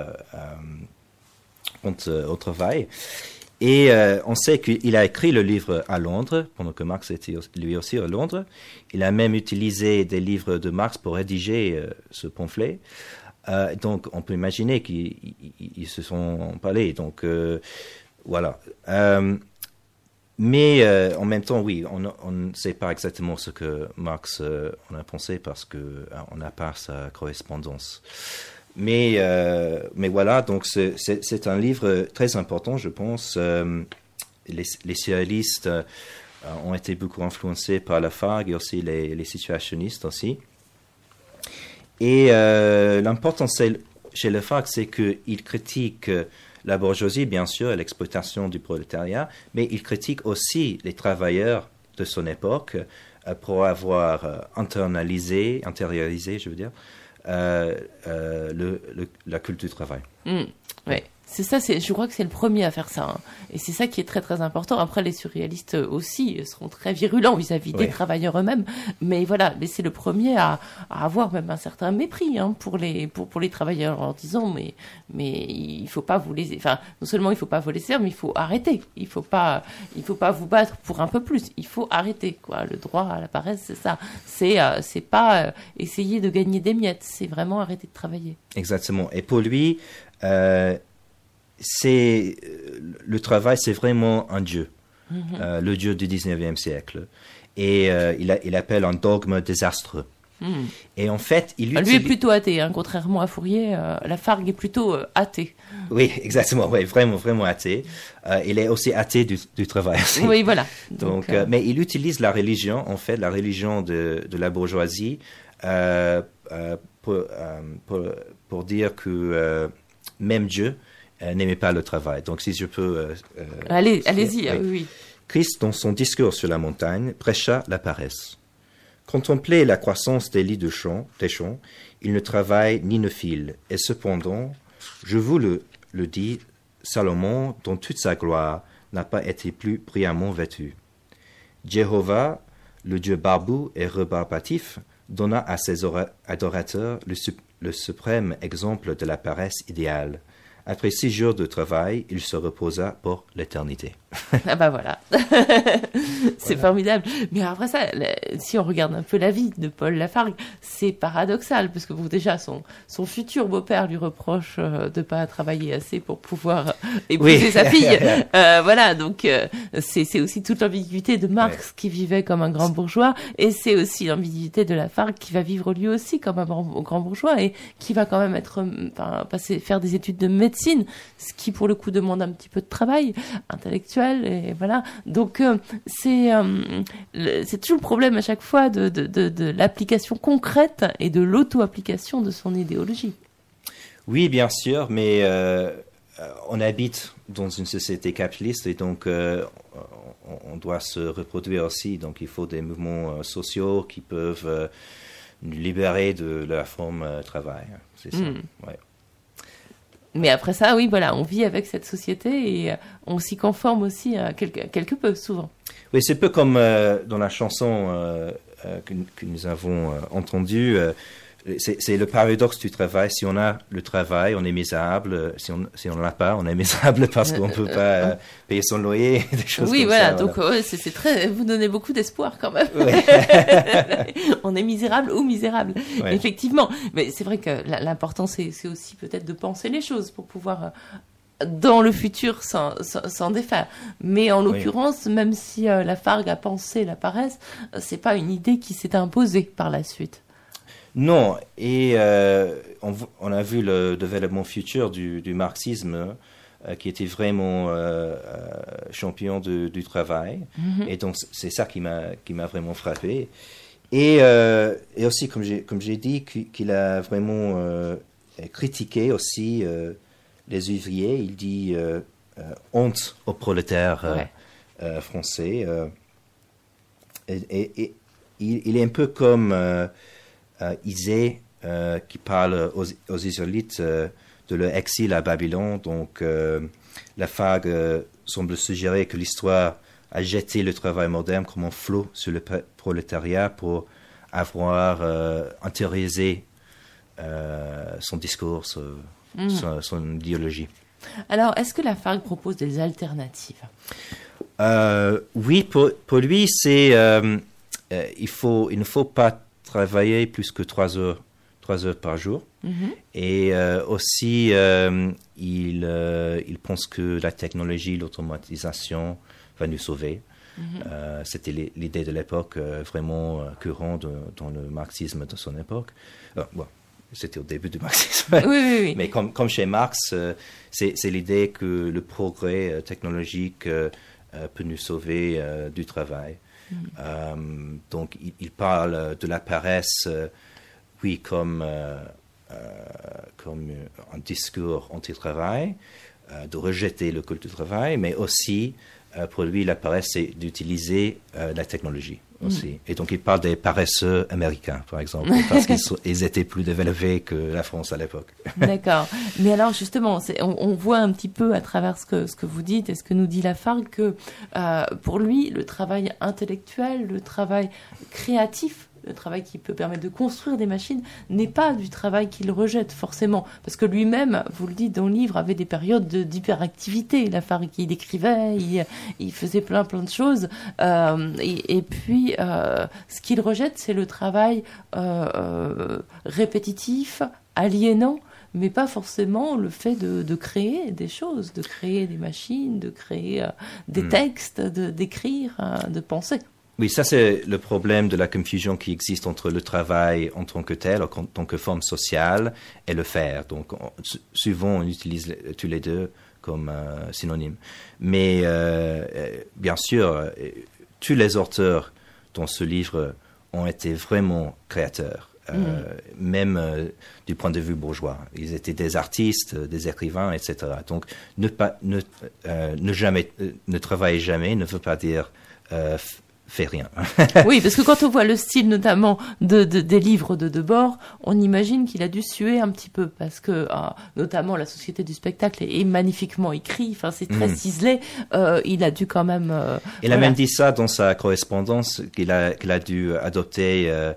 Speaker 2: contre, au travail. Et euh, on sait qu'il a écrit le livre à Londres, pendant que Marx était lui aussi à Londres. Il a même utilisé des livres de Marx pour rédiger euh, ce pamphlet. Euh, donc, on peut imaginer qu'ils ils, ils se sont parlé. Donc, euh, voilà. Euh, mais euh, en même temps, oui, on ne sait pas exactement ce que Marx euh, en a pensé parce qu'on n'a pas sa correspondance. Mais, euh, mais voilà, donc c'est, c'est, c'est un livre très important, je pense. Euh, les, les surréalistes euh, ont été beaucoup influencés par Lafargue et aussi les, les situationnistes aussi. Et euh, l'important chez Lafargue, c'est qu'il critique la bourgeoisie, bien sûr, et l'exploitation du prolétariat, mais il critique aussi les travailleurs de son époque euh, pour avoir euh, internalisé, intériorisé, je veux dire, Euh, euh, le, le, la culture du travail.
Speaker 1: Mmh, ouais. C'est ça, c'est, je crois que c'est le premier à faire ça. Hein. Et c'est ça qui est très très important. Après, les surréalistes aussi seront très virulents vis-à-vis oui. des travailleurs eux-mêmes. Mais voilà, mais c'est le premier à, à avoir même un certain mépris hein, pour, les, pour, pour les travailleurs en disant mais, mais il faut pas vous laisser... Enfin, non seulement il faut pas vous laisser, mais il faut arrêter. Il faut pas, il faut pas vous battre pour un peu plus. Il faut arrêter, quoi. Le droit à la paresse, c'est ça. C'est, euh, c'est pas euh, essayer de gagner des miettes. C'est vraiment arrêter de travailler.
Speaker 2: Exactement. Et pour lui... Euh, c'est le travail, c'est vraiment un dieu, mm-hmm. euh, le dieu du dix-neuvième siècle, et euh, il, a, il appelle un dogme désastreux. Mm. Et en fait, il
Speaker 1: utilise... lui est plutôt athée, hein, contrairement à Fourier. Euh, Lafargue est plutôt euh, athée.
Speaker 2: Oui, exactement, oui, vraiment, vraiment athée. Euh, il est aussi athée du, du travail. Aussi.
Speaker 1: Oui, voilà.
Speaker 2: Donc, Donc euh... Euh, mais il utilise la religion, en fait, la religion de, de la bourgeoisie, euh, euh, pour, euh, pour, pour dire que euh, même Dieu Euh, n'aimait pas le travail. Donc, si je peux... Euh, euh,
Speaker 1: Allez, allez-y, oui. oui.
Speaker 2: Christ, dans son discours sur la montagne, prêcha la paresse. Contemplez la croissance des lits de champs, des champs, ils ne travaillent ni ne filent. Et cependant, je vous le, le dis, Salomon, dans toute sa gloire, n'a pas été plus brillamment vêtu. Jéhovah, le Dieu barbou et rebarbatif, donna à ses adorateurs le, su- le suprême exemple de la paresse idéale. Après six jours de travail, il se reposa pour l'éternité.
Speaker 1: Ah bah voilà, c'est voilà. Formidable. Mais après ça, si on regarde un peu la vie de Paul Lafargue, c'est paradoxal, parce que bon, déjà, son, son futur beau-père lui reproche euh, de ne pas travailler assez pour pouvoir épouser oui. sa fille. euh, voilà, donc euh, c'est, c'est aussi toute l'ambiguïté de Marx ouais. qui vivait comme un grand bourgeois, et c'est aussi l'ambiguïté de Lafargue qui va vivre lui aussi comme un grand bourgeois, et qui va quand même être, enfin, passer, faire des études de médecine, ce qui pour le coup demande un petit peu de travail intellectuel. Et voilà, donc euh, c'est euh, le, c'est toujours le problème à chaque fois de, de, de, de l'application concrète et de l'auto-application de son idéologie.
Speaker 2: Oui, bien sûr, mais euh, on habite dans une société capitaliste et donc euh, on, on doit se reproduire aussi. Donc il faut des mouvements euh, sociaux qui peuvent euh, nous libérer de la forme euh, travail. C'est ça. Mmh. Ouais.
Speaker 1: Mais après ça, oui, voilà, on vit avec cette société et euh, on s'y conforme aussi euh, quelque, quelque peu, souvent.
Speaker 2: Oui, c'est un peu comme euh, dans la chanson euh, euh, que, que nous avons euh, entendue. Euh, c'est, c'est le paradoxe du travail. Si on a le travail, on est misérable. Si on si on n'en a pas, on est misérable parce qu'on ne peut pas euh, payer son loyer, des choses
Speaker 1: oui,
Speaker 2: comme
Speaker 1: voilà,
Speaker 2: ça.
Speaker 1: donc
Speaker 2: Voilà.
Speaker 1: ouais, c'est, c'est très, vous donnez beaucoup d'espoir quand même.
Speaker 2: Ouais.
Speaker 1: On est misérable ou misérable,
Speaker 2: Ouais.
Speaker 1: effectivement. Mais c'est vrai que la- l'important, c'est, c'est aussi peut-être de penser les choses pour pouvoir, euh, dans le futur, s'en, s'en, s'en défaire. Mais en
Speaker 2: Oui.
Speaker 1: l'occurrence, même si euh, Lafargue a pensé la paresse, euh, c'est pas une idée qui s'est imposée par la suite.
Speaker 2: Non, et euh, on, v- on a vu le développement futur du, du marxisme euh, qui était vraiment euh, euh, champion de- du travail.
Speaker 1: Mhm.
Speaker 2: Et donc, c- c'est ça qui m'a, qui m'a vraiment frappé. Et, euh, et aussi, comme j'ai, comme j'ai dit, qu'il qu'il a vraiment euh, critiqué aussi euh, les ouvriers. Il dit euh, euh, honte aux prolétaires euh,
Speaker 1: Ouais.
Speaker 2: euh, français. euh, et, et- et il, il est un peu comme euh, euh, Isée, euh, qui parle aux, aux Israélites euh, de leur exil à Babylone. Donc, euh, Lafargue euh, semble suggérer que l'histoire a jeté le travail moderne comme un flot sur le pr- prolétariat pour avoir euh, intériorisé euh, son discours, son,
Speaker 1: Mhm.
Speaker 2: son, son idéologie.
Speaker 1: Alors, est-ce que Lafargue propose des alternatives?
Speaker 2: Euh, oui, pour, pour lui, c'est euh, euh, il faut il ne faut pas travailler plus que trois heures trois heures par jour.
Speaker 1: Mhm.
Speaker 2: Et euh, aussi, euh, il euh, il pense que la technologie, l'automatisation va nous sauver.
Speaker 1: Mhm.
Speaker 2: Euh, c'était l'i- l'idée de l'époque, euh, vraiment euh, courante dans le marxisme de son époque. Euh, bon, c'était au début du marxisme.
Speaker 1: Oui, oui, oui.
Speaker 2: Mais comme, comme chez Marx, euh, c'est, c'est l'idée que le progrès euh, technologique euh, euh, peut nous sauver euh, du travail.
Speaker 1: Mhm.
Speaker 2: Euh, donc, il, il parle de la paresse, euh, oui, comme, euh, euh, comme un discours anti-travail, euh, de rejeter le culte du travail, mais aussi, euh, pour lui, la paresse, c'est d'utiliser euh, la technologie aussi. Et donc, il parle des paresseux américains, par exemple, parce qu'ils sont- ils étaient plus développés que la France à l'époque.
Speaker 1: D'accord. Mais alors justement, c'est, on, on voit un petit peu à travers ce que, ce que vous dites et ce que nous dit Lafargue que euh, pour lui, le travail intellectuel, le travail créatif, le travail qui peut permettre de construire des machines, n'est pas du travail qu'il rejette forcément. Parce que lui-même, vous le dites dans le livre, avait des périodes de, d'hyperactivité. Lafargue, il écrivait, il, il faisait plein plein de choses. Euh, et, et puis, euh, ce qu'il rejette, c'est le travail euh, euh, répétitif, aliénant, mais pas forcément le fait de, de créer des choses, de créer des machines, de créer euh, des
Speaker 2: Mm.
Speaker 1: textes, de, d'écrire, euh, de penser.
Speaker 2: Oui, ça c'est le problème de la confusion qui existe entre le travail en tant que tel, en tant que forme sociale, et le faire. Donc, on- s- souvent, on utilise les- tous les deux comme euh, synonymes. Mais euh, euh, bien sûr, euh, tous les auteurs dans ce livre ont été vraiment créateurs, euh, même euh, du point de vue bourgeois. Ils étaient des artistes, des écrivains, et cetera. Donc, ne pas, ne, euh, ne jamais, euh, ne travailler jamais ne veut pas dire euh, f- fait rien.
Speaker 1: Oui, parce que quand on voit le style notamment de, de- des livres de Debord, on imagine qu'il a dû suer un petit peu, parce que euh, notamment la Société du spectacle est, est magnifiquement écrit, enfin c'est très
Speaker 2: Mhm.
Speaker 1: ciselé, euh, il a dû quand même... euh,
Speaker 2: Il a
Speaker 1: voilà.
Speaker 2: même dit ça dans sa correspondance, qu'il a, qu'il a dû adopter euh,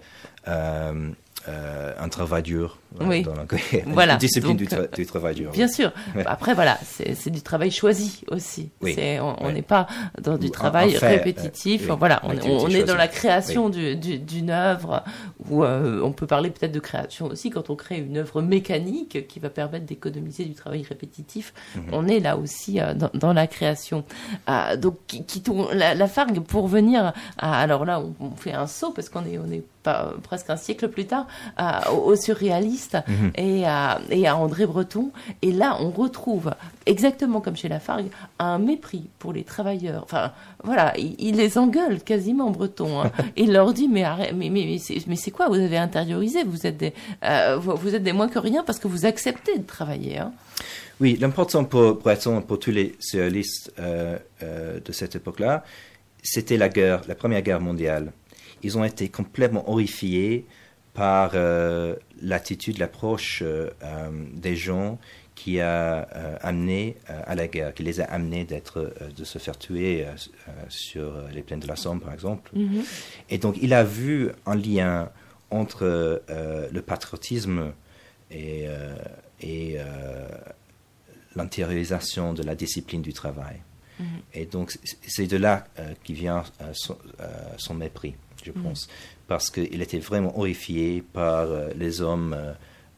Speaker 2: euh, euh, un travail dur. euh,
Speaker 1: Oui.
Speaker 2: Dans la,
Speaker 1: Voilà,
Speaker 2: une discipline
Speaker 1: donc,
Speaker 2: du, tra- du travail dur.
Speaker 1: Bien sûr.
Speaker 2: Ouais.
Speaker 1: Après, voilà, c'est c'est du travail choisi aussi.
Speaker 2: Oui.
Speaker 1: C'est, on
Speaker 2: Ouais.
Speaker 1: n'est pas dans du
Speaker 2: Ou
Speaker 1: travail
Speaker 2: en- en fait,
Speaker 1: répétitif.
Speaker 2: euh, oui,
Speaker 1: Voilà, on,
Speaker 2: l'activité
Speaker 1: on est dans
Speaker 2: choisie.
Speaker 1: la création du, du- d'une œuvre où euh, on peut parler peut-être de création aussi quand on crée une œuvre mécanique qui va permettre d'économiser du travail répétitif.
Speaker 2: Mhm.
Speaker 1: On est là aussi euh, dans, dans la création. Ah, donc, qui, qui tourne- la, Lafargue, pour venir à, alors là, on, on fait un saut parce qu'on est, on est pas, presque un siècle plus tard, à- au, au surréaliste
Speaker 2: Mhm.
Speaker 1: et à, et à André Breton. Et là, on retrouve, exactement comme chez Lafargue, un mépris pour les travailleurs. Enfin, voilà, il, il les engueule quasiment, Breton. Hein. Il leur dit, mais, arrête, mais, mais, mais, c'est, mais c'est quoi? Vous avez intériorisé, vous êtes des, euh, vous, vous êtes des moins que rien parce que vous acceptez de travailler. Hein.
Speaker 2: Oui, l'important pour Breton, pour tous les surréalistes euh, euh, de cette époque-là, c'était la guerre, la Première Guerre mondiale. Ils ont été complètement horrifiés par euh, l'attitude, l'approche euh, euh, des gens qui a euh, amené euh, à la guerre, qui les a amenés d'être, euh, de se faire tuer euh, sur les plaines de la Somme, par exemple. Mm-hmm. Et donc, il a vu un lien entre euh, le patriotisme et, euh, et euh, l'intériorisation de la discipline du travail. Mm-hmm. Et donc, c'est de là euh, qui vient euh, son, euh, son mépris, je pense, mm-hmm. parce qu'il était vraiment horrifié par euh, les hommes euh,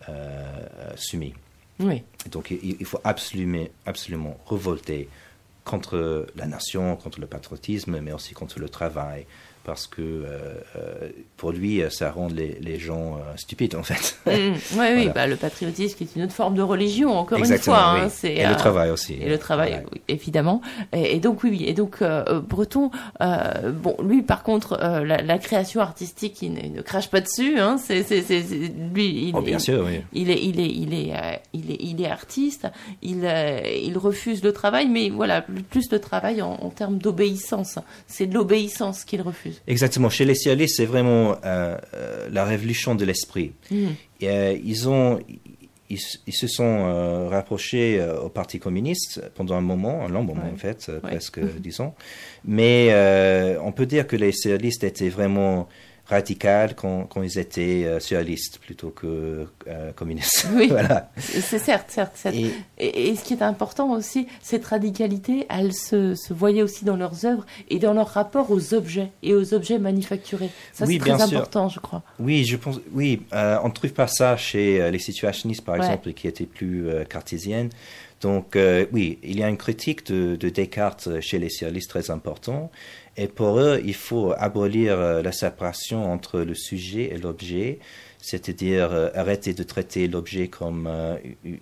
Speaker 2: euh, soumis.
Speaker 1: Oui.
Speaker 2: Donc, il, il faut absolument, absolument révolter contre la nation, contre le patriotisme, mais aussi contre le travail, parce que euh, euh, pour lui, ça rend les, les gens euh, stupides, en fait.
Speaker 1: Mmh, oui, voilà. Oui, bah, le patriotisme qui est une autre forme de religion, encore
Speaker 2: Exactement,
Speaker 1: une fois.
Speaker 2: Oui.
Speaker 1: Hein, c'est,
Speaker 2: et euh, le travail aussi.
Speaker 1: Et le travail, voilà. Oui, évidemment. Et, et donc, oui, oui. Et donc, euh, Breton, euh, bon, lui, par contre, euh, la, la création artistique, il ne, il ne crache pas dessus. Hein, c'est, c'est, c'est, c'est, lui, il,
Speaker 2: oh, bien
Speaker 1: il,
Speaker 2: sûr, oui.
Speaker 1: Il est, il est, il est, euh, il est, il est artiste. Il, euh, il refuse le travail, mais voilà, plus le travail en, en termes d'obéissance. C'est de l'obéissance qu'il refuse.
Speaker 2: Exactement. Chez les surréalistes, c'est vraiment euh, euh, la révolution de l'esprit. Mmh. Et, euh, ils, ont, ils, ils se sont euh, rapprochés euh, au Parti communiste pendant un moment, un long moment ouais. en fait, euh, ouais. presque mmh. disons. Mais euh, on peut dire que les surréalistes étaient vraiment radicaux quand, quand ils étaient euh, surréalistes plutôt que euh, communistes.
Speaker 1: Oui,
Speaker 2: voilà.
Speaker 1: C'est certes, certes. certes. Et, et, et ce qui est important aussi, cette radicalité, elle se, se voyait aussi dans leurs œuvres et dans leur rapport aux objets et aux objets manufacturés. Ça, oui, c'est très important, sûr. Je crois.
Speaker 2: Oui, je pense. Oui, euh, on ne trouve pas ça chez euh, les situationnistes, par ouais. exemple, qui étaient plus euh, cartésiennes. Donc, euh, oui, il y a une critique de, de Descartes chez les surréalistes très importante. Et pour eux, il faut abolir euh, la séparation entre le sujet et l'objet, c'est-à-dire euh, arrêter de traiter l'objet comme euh,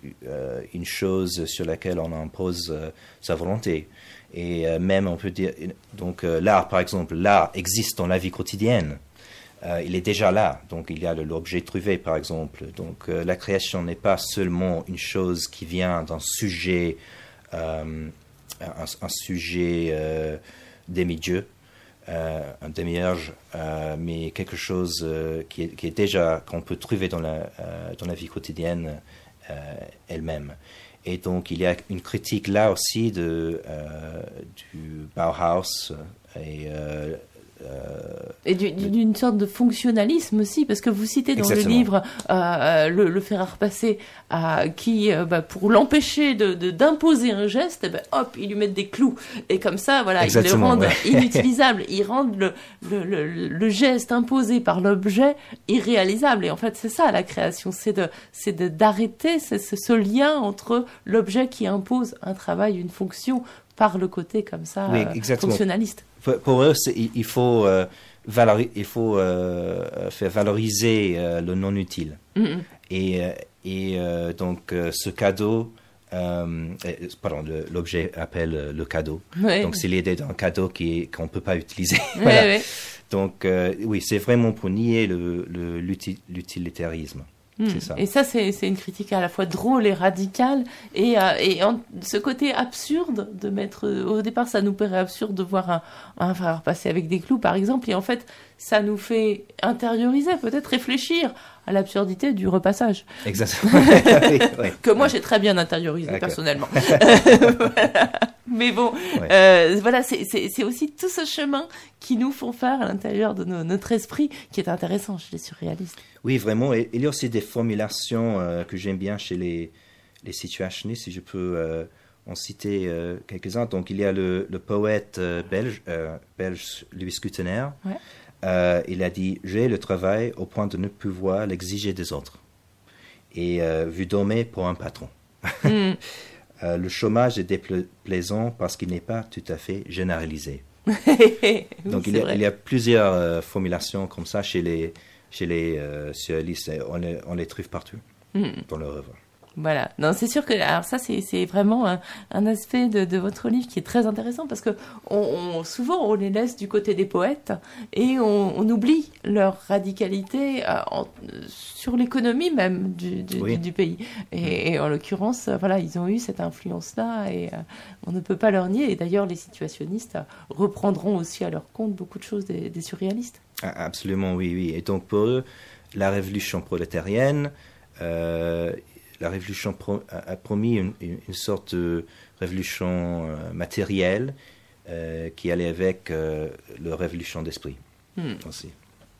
Speaker 2: une chose sur laquelle on impose euh, sa volonté. Et euh, même, on peut dire, donc euh, l'art, par exemple, l'art existe dans la vie quotidienne. Euh, il est déjà là, donc il y a l'objet trouvé, par exemple. Donc euh, la création n'est pas seulement une chose qui vient d'un sujet, euh, un, un sujet euh, demi-dieu, euh, un demi-urge, euh, mais quelque chose euh, qui, est, qui est déjà, qu'on peut trouver dans la, euh, dans la vie quotidienne euh, elle-même. Et donc il y a une critique là aussi de, euh, du Bauhaus et euh,
Speaker 1: Euh, et du, d'une sorte de fonctionnalisme aussi, parce que vous citez dans Exactement. Le livre euh, le, le fer à repasser euh, qui, euh, bah, pour l'empêcher de, de, d'imposer un geste, eh ben, hop, ils lui mettent des clous. Et comme ça, voilà, Exactement, ils le rendent ouais. inutilisable. Ils rendent le, le, le, le geste imposé par l'objet irréalisable. Et en fait, c'est ça la création, c'est, de, c'est de, d'arrêter ce, ce, ce lien entre l'objet qui impose un travail, une fonction, par le côté comme ça
Speaker 2: oui,
Speaker 1: euh, fonctionnaliste.
Speaker 2: Pour, pour eux, c'est, il faut, euh, valori- il faut euh, faire valoriser euh, le non utile. Mm-hmm. Et, euh, et euh, donc, euh, ce cadeau, euh, pardon, le, l'objet appelle le cadeau. Oui. Donc, c'est l'idée d'un cadeau qui est, qu'on ne peut pas utiliser.
Speaker 1: Oui,
Speaker 2: voilà.
Speaker 1: oui.
Speaker 2: Donc, euh, oui, c'est vraiment pour nier le, le, l'uti- l'utilitarisme. C'est ça.
Speaker 1: Et ça, c'est, c'est une critique à la fois drôle et radicale. Et, euh, et en, ce côté absurde de mettre... Au départ, ça nous paraît absurde de voir un, un fer à repasser avec des clous, par exemple. Et en fait, ça nous fait intérioriser, peut-être réfléchir à l'absurdité du repassage.
Speaker 2: Exactement. oui, oui.
Speaker 1: Que moi, j'ai très bien intériorisé, okay. personnellement. Voilà. Mais bon, ouais. euh, voilà, c'est, c'est, c'est aussi tout ce chemin qui nous font faire à l'intérieur de nos, notre esprit qui est intéressant chez les surréalistes.
Speaker 2: Oui, vraiment. Et il y a aussi des formulations euh, que j'aime bien chez les, les situationnistes, si je peux euh, en citer euh, quelques-uns. Donc, il y a le, le poète euh, belge, euh, belge Louis Kutener. Ouais. Euh, il a dit « J'ai le travail au point de ne pouvoir l'exiger des autres. » Et euh, vu d'homme pour un patron. Mm. Euh, le chômage est déplaisant parce qu'il n'est pas tout à fait généralisé.
Speaker 1: oui,
Speaker 2: Donc il y, a, il y a plusieurs euh, formulations comme ça chez les, chez les euh, surréalistes. On les, on les trouve partout mm. dans leur œuvre.
Speaker 1: Voilà. Non, c'est sûr que alors ça c'est c'est vraiment un, un aspect de, de votre livre qui est très intéressant parce que on, on, souvent on les laisse du côté des poètes et on, on oublie leur radicalité euh, en, sur l'économie même du du, oui. du, du pays. Et, et en l'occurrence, voilà, ils ont eu cette influence-là et euh, on ne peut pas leur nier. Et d'ailleurs, les situationnistes reprendront aussi à leur compte beaucoup de choses des, des surréalistes.
Speaker 2: Ah, absolument, oui, oui. Et donc pour eux, la révolution prolétarienne. Euh, la révolution pro, a, a promis une, une, une sorte de révolution euh, matérielle euh, qui allait avec euh, la révolution d'esprit hmm. aussi.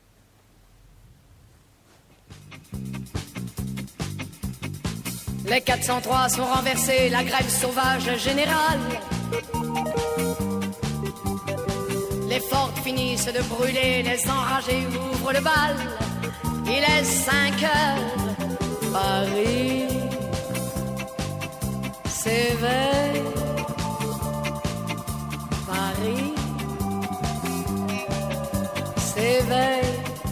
Speaker 5: Les quatre cent trois sont renversés, la grève sauvage générale. Les fortes finissent de brûler, les enragés ouvrent le bal. Il est cinq heures, Paris s'éveille. Paris s'éveille.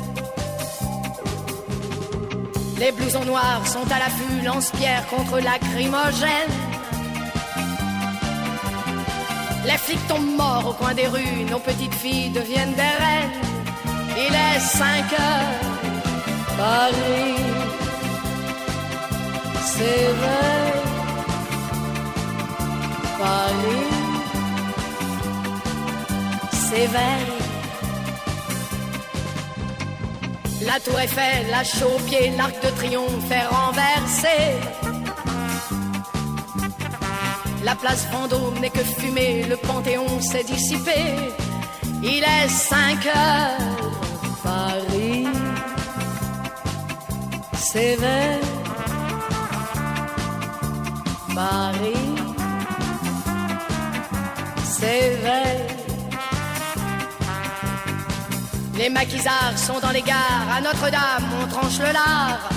Speaker 5: Les blousons noirs sont à l'affût, lance-pierre contre lacrymogène. Les flics tombent morts au coin des rues, nos petites filles deviennent des reines. Il est cinq heures, Paris s'éveille. Paris s'éveille. La tour Eiffel, la chaux au pied, l'arc de triomphe est renversé. La place Vendôme n'est que fumée, le Panthéon s'est dissipé. Il est cinq heures, Paris s'éveille. Paris s'éveille. Les maquisards sont dans les gares, à Notre-Dame on tranche le lard.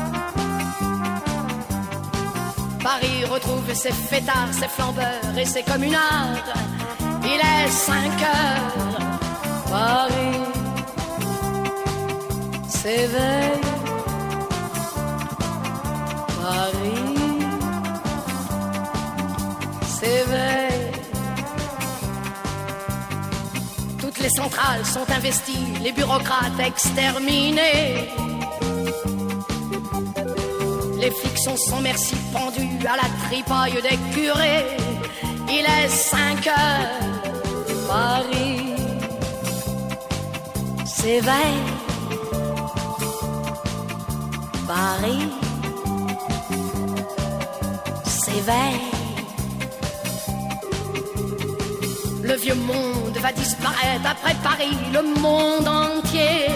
Speaker 5: Paris retrouve ses fêtards, ses flambeurs et ses communards. Il est cinq heures, Paris s'éveille. Paris s'éveille. Toutes les centrales sont investies, les bureaucrates exterminés. Les flics sont sans merci pendus à la tripaille des curés. Il est cinq heures, Paris s'éveille. Paris s'éveille. Le vieux monde va disparaître après Paris, le monde entier.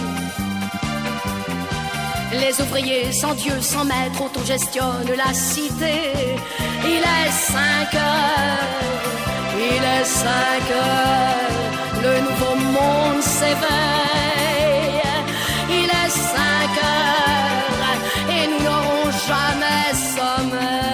Speaker 5: Les ouvriers sans Dieu, sans maître, autogestionnent la cité. Il est cinq heures, il est cinq heures, le nouveau monde s'éveille. Il est cinq heures et nous n'aurons jamais sommeil.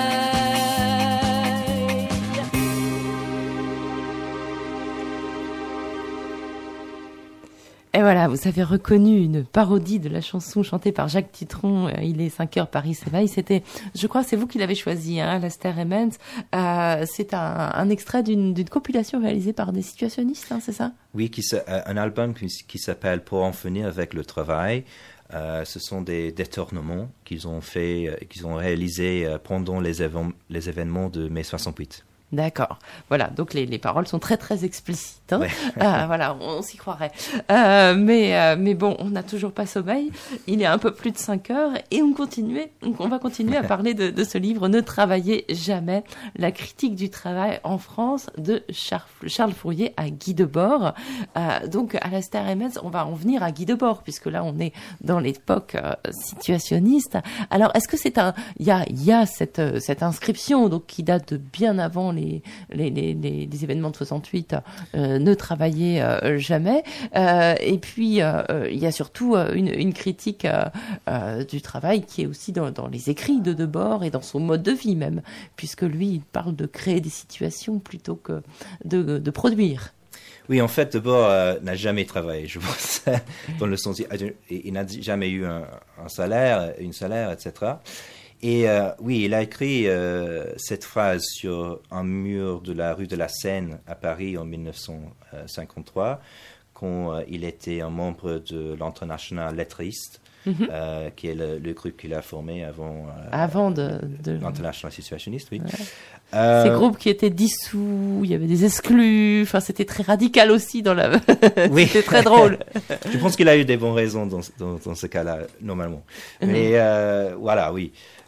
Speaker 1: Et voilà, vous avez reconnu une parodie de la chanson chantée par Jacques Titron, euh, Il est cinq heures, Paris s'éveille. C'était, je crois, c'est vous qui l'avez choisi, hein, Alastair Emmons. Euh, c'est un, un extrait d'une, d'une compilation réalisée par des situationnistes, hein, c'est ça?
Speaker 2: Oui, qui, un album qui, qui s'appelle Pour en finir avec le travail. Euh, ce sont des détournements qu'ils ont fait, qu'ils ont réalisés pendant les, éve- les événements de mai soixante-huit.
Speaker 1: D'accord. Voilà. Donc les, les paroles sont très très explicites. Hein.
Speaker 2: Ouais.
Speaker 1: euh, voilà, on, on s'y croirait. Euh, mais euh, mais bon, on n'a toujours pas sommeil. Il est un peu plus de cinq heures et on continue. On va continuer à parler de, de ce livre Ne travaillez jamais, la critique du travail en France de Charles, Charles Fourier à Guy Debord. Euh, donc Alastair Emmons, on va en venir à Guy Debord puisque là on est dans l'époque euh, situationniste. Alors est-ce que c'est un, il y a il y a cette cette inscription donc qui date de bien avant les Les, les, les, les événements de soixante-huit, euh, ne travaillez euh, jamais. Euh, et puis, euh, il y a surtout euh, une, une critique euh, euh, du travail qui est aussi dans, dans les écrits de Debord et dans son mode de vie même, puisque lui, il parle de créer des situations plutôt que de, de produire.
Speaker 2: Oui, en fait, Debord euh, n'a jamais travaillé, je pense, dans le sens, il, il n'a jamais eu un, un salaire, une salaire, et cetera. Et euh, oui, il a écrit euh, cette phrase sur un mur de la rue de la Seine à Paris en mille neuf cent cinquante-trois, quand euh, il était un membre de l'International lettriste, mm-hmm. euh, qui est le, le groupe qu'il a formé avant, euh,
Speaker 1: avant de, de...
Speaker 2: l'International situationniste, oui.
Speaker 1: Ouais.
Speaker 2: Euh...
Speaker 1: Ces groupes qui étaient dissous, il y avait des exclus, enfin c'était très radical aussi dans la...
Speaker 2: Oui.
Speaker 1: C'était très drôle.
Speaker 2: Je pense qu'il a eu des bonnes raisons dans, dans, dans ce cas-là, normalement. Mais euh, voilà, oui.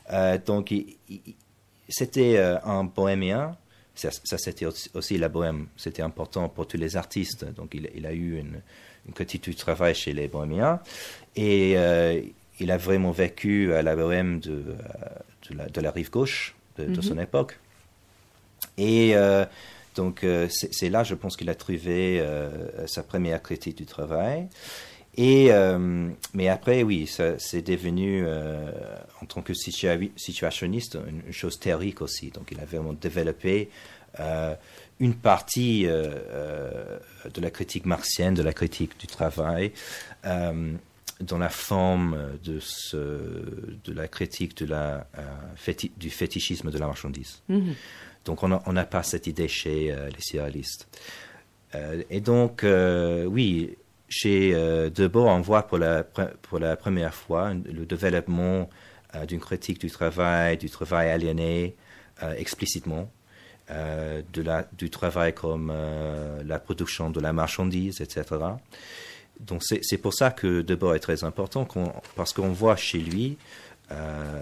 Speaker 2: Euh, donc, il, il, c'était euh, un bohémien. Ça, ça, c'était aussi la bohème. C'était important pour tous les artistes. Donc, il, il a eu une, une critique du travail chez les bohémiens. Et euh, il a vraiment vécu à la bohème de, de, la, de la rive gauche de, mm-hmm. de son époque. Et euh, donc, euh, c'est, c'est là, je pense, qu'il a trouvé euh, sa première critique du travail. Et, euh, mais après, oui, ça, c'est devenu, euh, en tant que situa- situationniste, une, une chose théorique aussi. Donc, il a vraiment développé euh, une partie euh, euh, de la critique marxienne, de la critique du travail, euh, dans la forme de, ce, de la critique de la, euh, féti- du fétichisme de la marchandise. Mm-hmm. Donc, on n'a pas cette idée chez euh, les surréalistes. Euh, et donc, euh, oui... Chez euh, Debord, on voit pour la, pour la première fois le développement euh, d'une critique du travail, du travail aliéné euh, explicitement, euh, de la, du travail comme euh, la production de la marchandise, et cetera. Donc c'est, c'est pour ça que Debord est très important, qu'on, parce qu'on voit chez lui euh,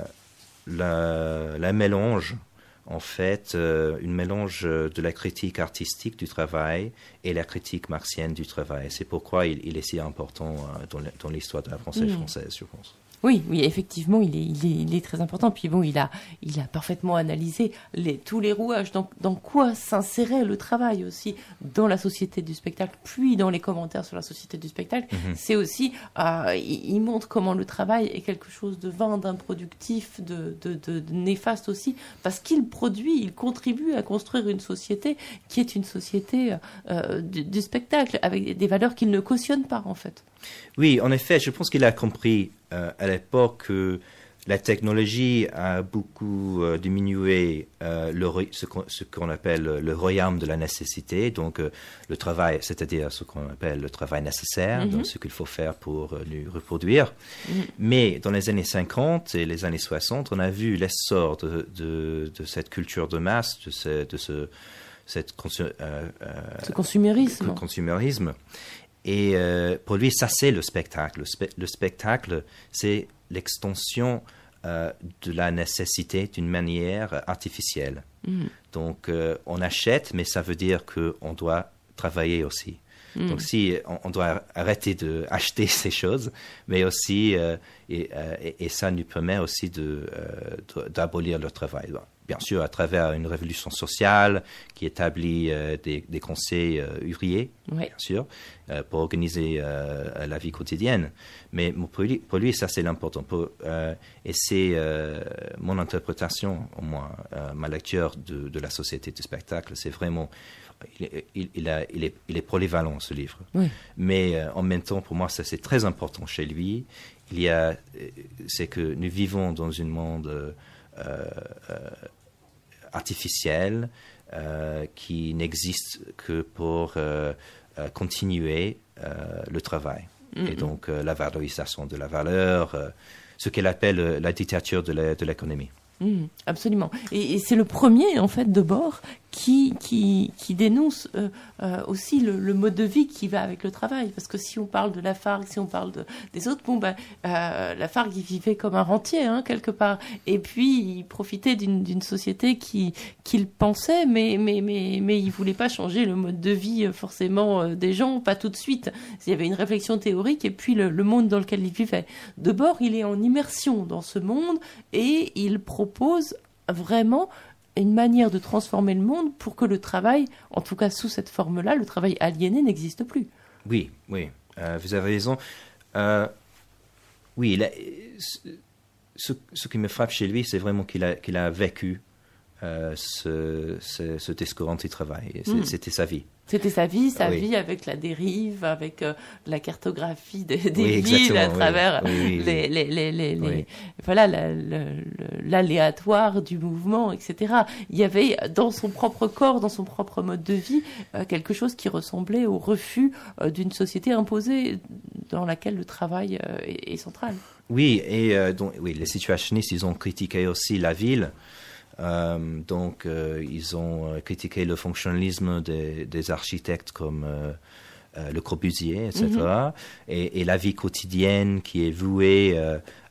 Speaker 2: la, la mélange, en fait, euh, une mélange de la critique artistique du travail et la critique marxienne du travail. C'est pourquoi il, il est si important euh, dans, dans l'histoire de la pensée mmh. française, je pense.
Speaker 1: Oui, oui, effectivement, il est, il est, il est très important. Puis bon, il a, il a parfaitement analysé les, tous les rouages. Dans, dans quoi s'insérait le travail aussi dans la société du spectacle, puis dans les commentaires sur la société du spectacle. Mm-hmm. C'est aussi, euh, il, il montre comment le travail est quelque chose de vain, d'improductif, de, de, de, de néfaste aussi, parce qu'il produit, il contribue à construire une société qui est une société euh, du, du spectacle, avec des valeurs qu'il ne cautionne pas, en fait.
Speaker 2: Oui, en effet, je pense qu'il a compris euh, à l'époque que la technologie a beaucoup euh, diminué euh, le, ce, qu'on, ce qu'on appelle le royaume de la nécessité, donc euh, le travail, c'est-à-dire ce qu'on appelle le travail nécessaire, mm-hmm. donc ce qu'il faut faire pour euh, nous reproduire. Mm-hmm. Mais dans les années cinquante et les années soixante, on a vu l'essor de, de, de cette culture de masse, de ce, de ce, cette consu- euh, euh,
Speaker 1: ce consumérisme.
Speaker 2: Le consumérisme. Et euh, pour lui, ça, c'est le spectacle. Le, spe- le spectacle, c'est l'extension euh, de la nécessité d'une manière artificielle. Mmh. Donc, euh, on achète, mais ça veut dire qu'on doit travailler aussi. Mmh. Donc, si on, on doit arrêter d'acheter ces choses, mais aussi, euh, et, euh, et, et ça nous permet aussi de, euh, de, d'abolir le travail. Bien sûr, à travers une révolution sociale qui établit euh, des, des conseils euh, ouvriers, oui. bien sûr, euh, pour organiser euh, la vie quotidienne. Mais pour lui, pour lui ça, c'est l'important. Pour, euh, et c'est euh, mon interprétation, au moins, euh, ma lecture de, de la société du spectacle. C'est vraiment... Il, il, il, a, il, est, il est polyvalent, ce livre. Oui. Mais euh, en même temps, pour moi, ça, c'est très important chez lui. Il y a... C'est que nous vivons dans un monde... Euh, Euh, euh, artificielle euh, qui n'existe que pour euh, euh, continuer euh, le travail. Mm-hmm. Et donc euh, la valorisation de la valeur, euh, ce qu'elle appelle euh, la dictature de, la, de l'économie.
Speaker 1: Mmh, absolument. Et, et c'est le premier, en fait, Debord qui, qui, qui dénonce euh, euh, aussi le, le mode de vie qui va avec le travail. Parce que si on parle de Lafargue, si on parle de, des autres, bon, ben, euh, Lafargue, il vivait comme un rentier, hein, quelque part. Et puis, il profitait d'une, d'une société qui, qu'il pensait, mais, mais, mais, mais il voulait pas changer le mode de vie, forcément, euh, des gens, pas tout de suite. Il y avait une réflexion théorique et puis le, le monde dans lequel il vivait. Debord, il est en immersion dans ce monde et il propose vraiment une manière de transformer le monde pour que le travail, en tout cas sous cette forme-là, le travail aliéné n'existe plus.
Speaker 2: Oui, oui, euh, vous avez raison. Euh, oui, il a, ce, ce qui me frappe chez lui, c'est vraiment qu'il a, qu'il a vécu euh, ce, ce, ce discours anti-travail. C'est, mmh. C'était sa vie.
Speaker 1: C'était sa vie, sa oui. vie avec la dérive, avec euh, la cartographie des, des
Speaker 2: oui,
Speaker 1: villes à
Speaker 2: oui.
Speaker 1: travers
Speaker 2: oui, oui,
Speaker 1: les, les, les, les, oui. les voilà la, la, l'aléatoire du mouvement, et cetera. Il y avait dans son propre corps, dans son propre mode de vie, euh, quelque chose qui ressemblait au refus euh, d'une société imposée dans laquelle le travail euh, est, est central.
Speaker 2: Oui, et euh, donc, oui, les situationnistes, ils ont critiqué aussi la ville. Euh, donc, euh, ils ont critiqué le fonctionnalisme des, des architectes comme euh, euh, Le Corbusier, et cetera. Mm-hmm. Et, et la vie quotidienne qui est vouée euh,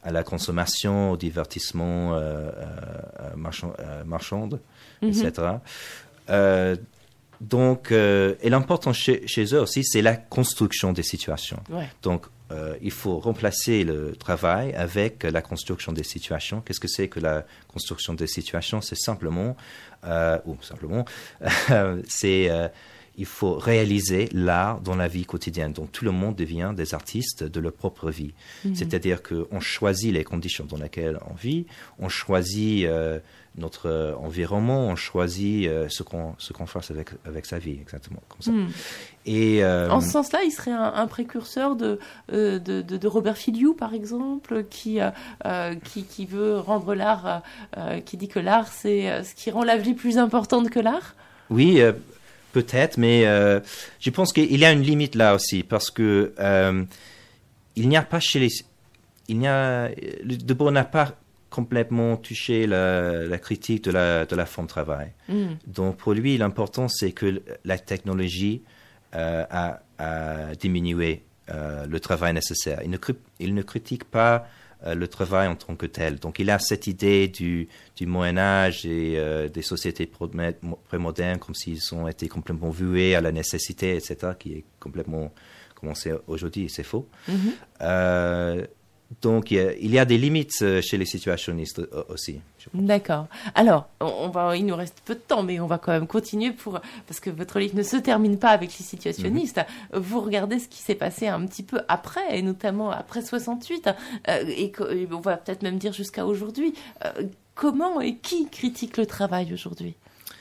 Speaker 2: à la consommation, au divertissement euh, euh, marchand, euh, marchande, mm-hmm. et cetera. Euh, donc, euh, et l'important chez, chez eux aussi, c'est la construction des situations. Ouais. Donc, euh, il faut remplacer le travail avec la construction des situations. Qu'est-ce que c'est que la construction des situations? C'est simplement, euh, ou simplement, euh, c'est euh, il faut réaliser l'art dans la vie quotidienne. Donc, tout le monde devient des artistes de leur propre vie. Mm-hmm. C'est-à-dire qu'on choisit les conditions dans lesquelles on vit, on choisit euh, notre euh, environnement, on choisit euh, ce qu'on ce qu'on fasse avec avec sa vie, exactement comme ça. Mm.
Speaker 1: Et euh, en ce sens-là, il serait un, un précurseur de, euh, de de de Robert Filiou, par exemple, qui euh, qui qui veut rendre l'art, euh, qui dit que l'art c'est ce qui rend la vie plus importante que l'art.
Speaker 2: Oui. Euh, Peut-être, mais euh, je pense qu'il y a une limite là aussi, parce que euh, il n'y a pas chez les, il n'y a, Debord n'a pas complètement touché la, la critique de la de la forme de travail. Mm. Donc pour lui, l'important c'est que la technologie euh, a, a diminué euh, le travail nécessaire. Il ne, il ne critique pas euh, le travail en tant que tel. Donc il a cette idée du, du Moyen-Âge et euh, des sociétés prémodernes comme s'ils ont été complètement voués à la nécessité, et cetera, qui est complètement commencé aujourd'hui, et c'est faux. Mm-hmm. Euh, donc il y, a, il y a des limites chez les situationnistes aussi.
Speaker 1: D'accord. Alors, on va, il nous reste peu de temps, mais on va quand même continuer pour, parce que votre livre ne se termine pas avec les situationnistes. Mm-hmm. Vous regardez ce qui s'est passé un petit peu après, et notamment après soixante-huit, euh, et, et on va peut-être même dire jusqu'à aujourd'hui. Euh, comment et qui critique le travail aujourd'hui?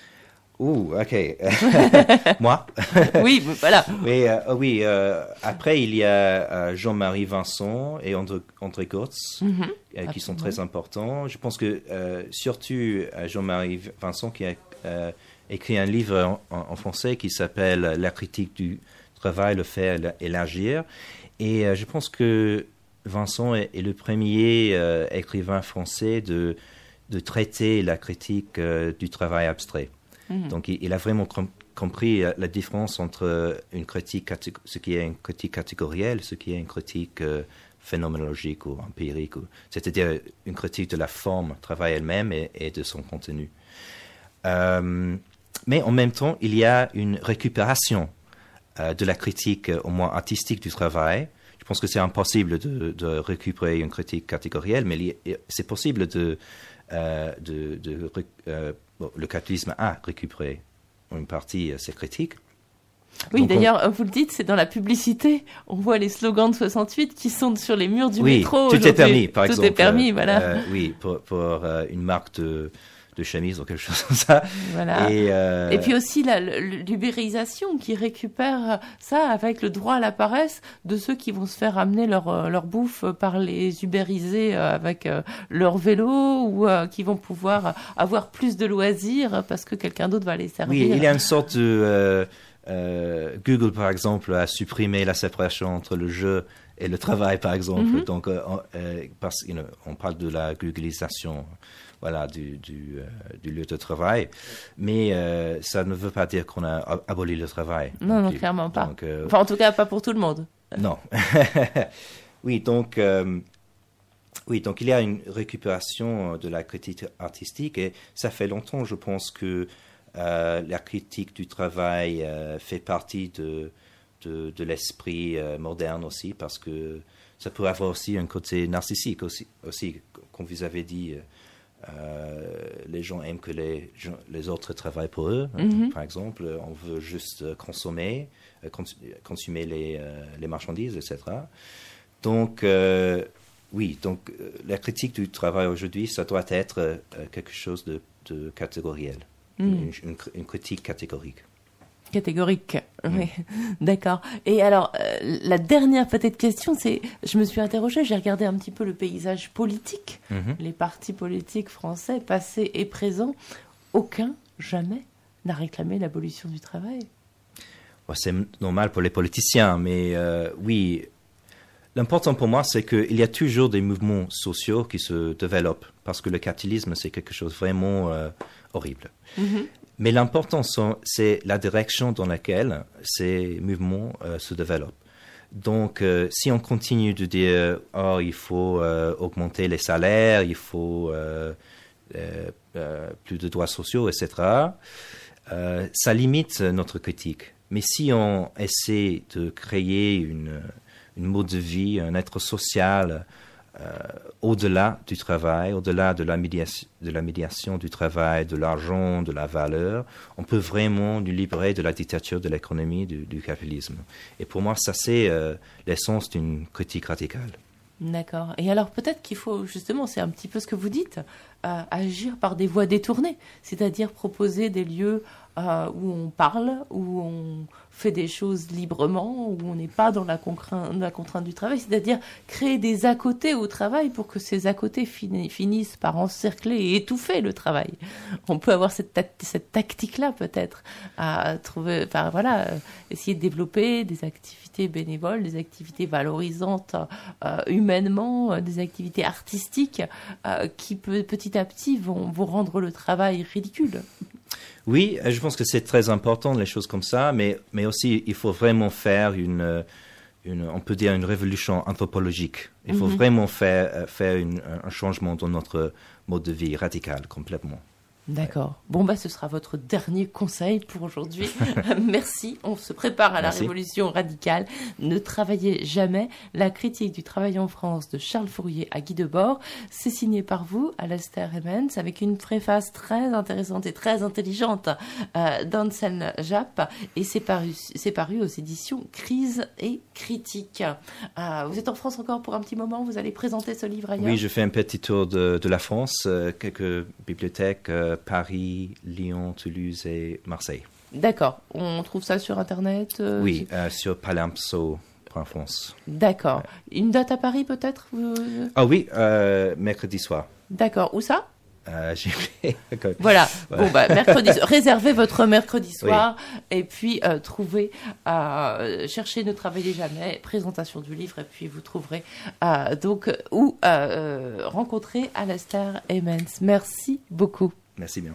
Speaker 2: Ouh, ok. Moi.
Speaker 1: Oui, voilà.
Speaker 2: Mais euh, oui, euh, après il y a euh, Jean-Marie Vincent et André, André Gortz, mm-hmm. euh, qui sont très importants. Je pense que euh, surtout euh, Jean-Marie Vincent qui a euh, écrit un livre en, en français qui s'appelle La critique du travail, le faire et l'agir. Et euh, je pense que Vincent est, est le premier euh, écrivain français de, de traiter la critique euh, du travail abstrait. Donc, il, il a vraiment com- compris la différence entre une critique, catég- ce qui est une critique catégorielle, ce qui est une critique euh, phénoménologique ou empirique, ou, c'est-à-dire une critique de la forme, travail elle-même et, et de son contenu. Euh, mais en même temps, il y a une récupération euh, de la critique, au moins artistique, du travail. Je pense que c'est impossible de, de récupérer une critique catégorielle, mais il, c'est possible de... Euh, de, de euh, bon, le capitalisme a récupéré une partie de ses critiques.
Speaker 1: Oui, donc d'ailleurs,
Speaker 2: on...
Speaker 1: vous le dites, c'est dans la publicité. On voit les slogans de soixante-huit qui sont sur les murs du
Speaker 2: oui,
Speaker 1: métro.
Speaker 2: Tout est permis, par
Speaker 1: tout
Speaker 2: exemple.
Speaker 1: Tout est permis, euh, voilà.
Speaker 2: Euh, oui, pour, pour euh, une marque de, de chemise ou quelque chose comme ça.
Speaker 1: Voilà. Et, euh... Et puis aussi la, l'ubérisation qui récupère ça avec le droit à la paresse de ceux qui vont se faire amener leur, leur bouffe par les ubérisés avec leur vélo ou euh, qui vont pouvoir avoir plus de loisirs parce que quelqu'un d'autre va les servir.
Speaker 2: Oui, il y a une sorte de... Euh, euh, Google, par exemple, a supprimé la séparation entre le jeu et le travail, par exemple. Mm-hmm. Donc, euh, euh, parce, you know, on parle de la googlisation. Voilà, du, du, euh, du lieu de travail. Mais euh, ça ne veut pas dire qu'on a aboli le travail.
Speaker 1: Non, non,
Speaker 2: plus.
Speaker 1: clairement pas.
Speaker 2: Donc, euh,
Speaker 1: enfin, en tout cas, pas pour tout le monde.
Speaker 2: Non. Oui, donc, euh, oui, donc il y a une récupération de la critique artistique et ça fait longtemps, je pense, que euh, la critique du travail euh, fait partie de, de, de l'esprit euh, moderne aussi, parce que ça peut avoir aussi un côté narcissique aussi, aussi comme vous avez dit. Euh, les gens aiment que les, les autres travaillent pour eux. Mm-hmm. Par exemple, on veut juste consommer, cons, consommer les, euh, les marchandises, et cetera. Donc, euh, oui, donc euh, la critique du travail aujourd'hui, ça doit être euh, quelque chose de, de catégoriel, mm. une, une, une critique catégorique.
Speaker 1: Catégorique, mmh. Oui, d'accord. Et alors, euh, la dernière peut-être question, c'est, je me suis interrogée, j'ai regardé un petit peu le paysage politique, mmh. les partis politiques français, passés et présents, aucun, jamais, n'a réclamé l'abolition du travail.
Speaker 2: Bon, c'est normal pour les politiciens, mais euh, oui, l'important pour moi, c'est qu'il y a toujours des mouvements sociaux qui se développent, parce que le capitalisme, c'est quelque chose de vraiment euh, horrible. Mmh. Mais l'important, c'est la direction dans laquelle ces mouvements euh, se développent. Donc, euh, si on continue de dire, oh, il faut euh, augmenter les salaires, il faut euh, euh, euh, plus de droits sociaux, et cetera, euh, ça limite notre critique. Mais si on essaie de créer une, une mode de vie, un être social euh, au-delà du travail, au-delà de la, médiation, de la médiation du travail, de l'argent, de la valeur, on peut vraiment nous libérer de la dictature de l'économie, du, du capitalisme. Et pour moi, ça c'est euh, l'essence d'une critique radicale.
Speaker 1: D'accord. Et alors peut-être qu'il faut justement, c'est un petit peu ce que vous dites, euh, agir par des voies détournées, c'est-à-dire proposer des lieux euh, où on parle, où on fait des choses librement, où on n'est pas dans la contrainte, la contrainte du travail, c'est-à-dire créer des à-côtés au travail pour que ces à-côtés fin- finissent par encercler et étouffer le travail. On peut avoir cette, ta- cette tactique-là peut-être, à trouver, enfin voilà, euh, essayer de développer des activités bénévoles, des activités valorisantes euh, humainement, euh, des activités artistiques euh, qui peut, petit à petit vont, vont rendre le travail ridicule.
Speaker 2: Oui, je pense que c'est très important, les choses comme ça, mais, mais aussi il faut vraiment faire une, une, on peut dire une révolution anthropologique. Il faut mm-hmm. vraiment faire, faire une, un changement dans notre mode de vie radical, complètement.
Speaker 1: D'accord. Bon, bah, ce sera votre dernier conseil pour aujourd'hui. Merci. On se prépare à la
Speaker 2: Merci.
Speaker 1: révolution radicale. Ne travaillez jamais. La critique du travail en France de Charles Fourier à Guy Debord. C'est signé par vous, Alastair Emmons, avec une préface très intéressante et très intelligente euh, d'Anselme Japp. Et c'est paru, c'est paru aux éditions Crise et Critique. Euh, vous êtes en France encore pour un petit moment. Vous allez présenter ce livre ailleurs.
Speaker 2: Oui, je fais un petit tour de, de la France, euh, quelques bibliothèques, euh, Paris, Lyon, Toulouse et Marseille.
Speaker 1: D'accord. On trouve ça sur Internet euh,
Speaker 2: Oui, euh, sur palimpso point france.
Speaker 1: D'accord. Ouais. Une date à Paris peut-être vous...
Speaker 2: Ah oui, euh, mercredi soir.
Speaker 1: D'accord. Où ça
Speaker 2: euh, j'ai oublié.
Speaker 1: Voilà. Ouais. Bon, bah, mercredi, réservez votre mercredi soir oui. et puis euh, trouvez, euh, cherchez Ne travaillez jamais, présentation du livre et puis vous trouverez euh, donc où euh, rencontrer Alastair Emmons. Merci beaucoup.
Speaker 2: Merci bien.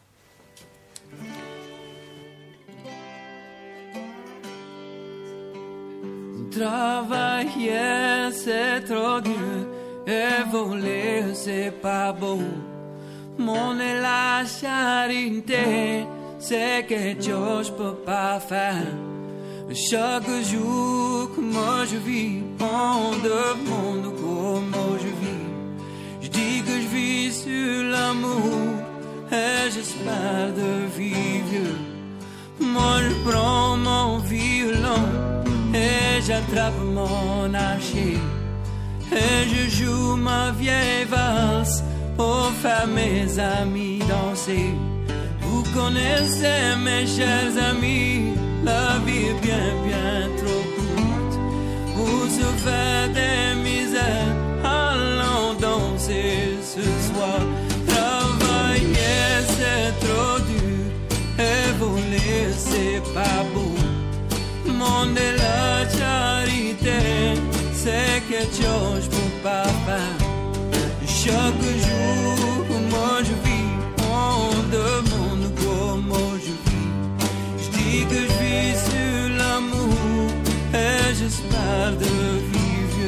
Speaker 6: Travailler, c'est trop dur, et voler, c'est pas beau. Mon et la charité, c'est quelque chose que je peux pas faire. Chaque jour que moi je vis, on demande comment je vis. Je dis que je vis sur l'amour, et j'espère de vivre. Moi je prends mon violon et j'attrape mon archer et je joue ma vieille valse pour faire mes amis danser. Vous connaissez mes chers amis, la vie est bien bien trop courte pour se faire des misères. Allons danser ce soir. Travailler c'est trop dur et voler c'est pas beau. Monde de la charité, c'est quelque chose je peux pas faire. Chaque jour moi je vis, on demande comment je vis. Je dis que je vis sur l'amour et j'espère de vivre.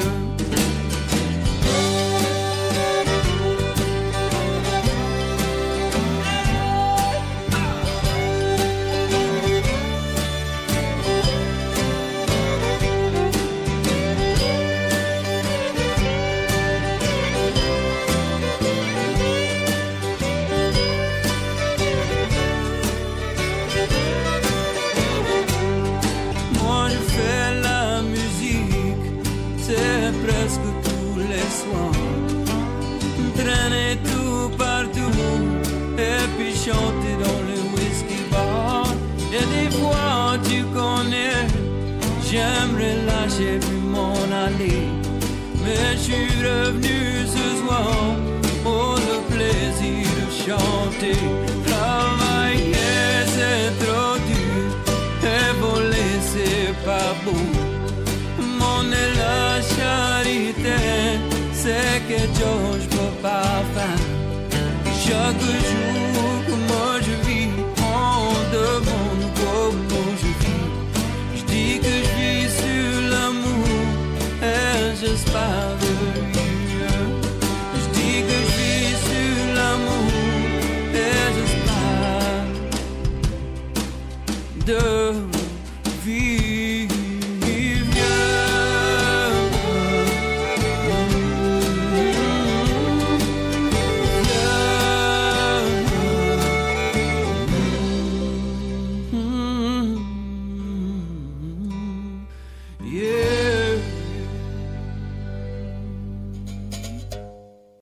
Speaker 6: Traîner tout partout et puis chanter dans le whisky bar. Et des fois tu connais, j'aimerais lâcher puis m'en aller, mais je suis revenu ce soir pour le plaisir de chanter. Travailler c'est trop dur et voler c'est pas beau. Mon est la charité, c'est que je peux pas faire. Chaque jour que moi je vis, on demande comment je vis. Je dis que je vis sur l'amour Yeah.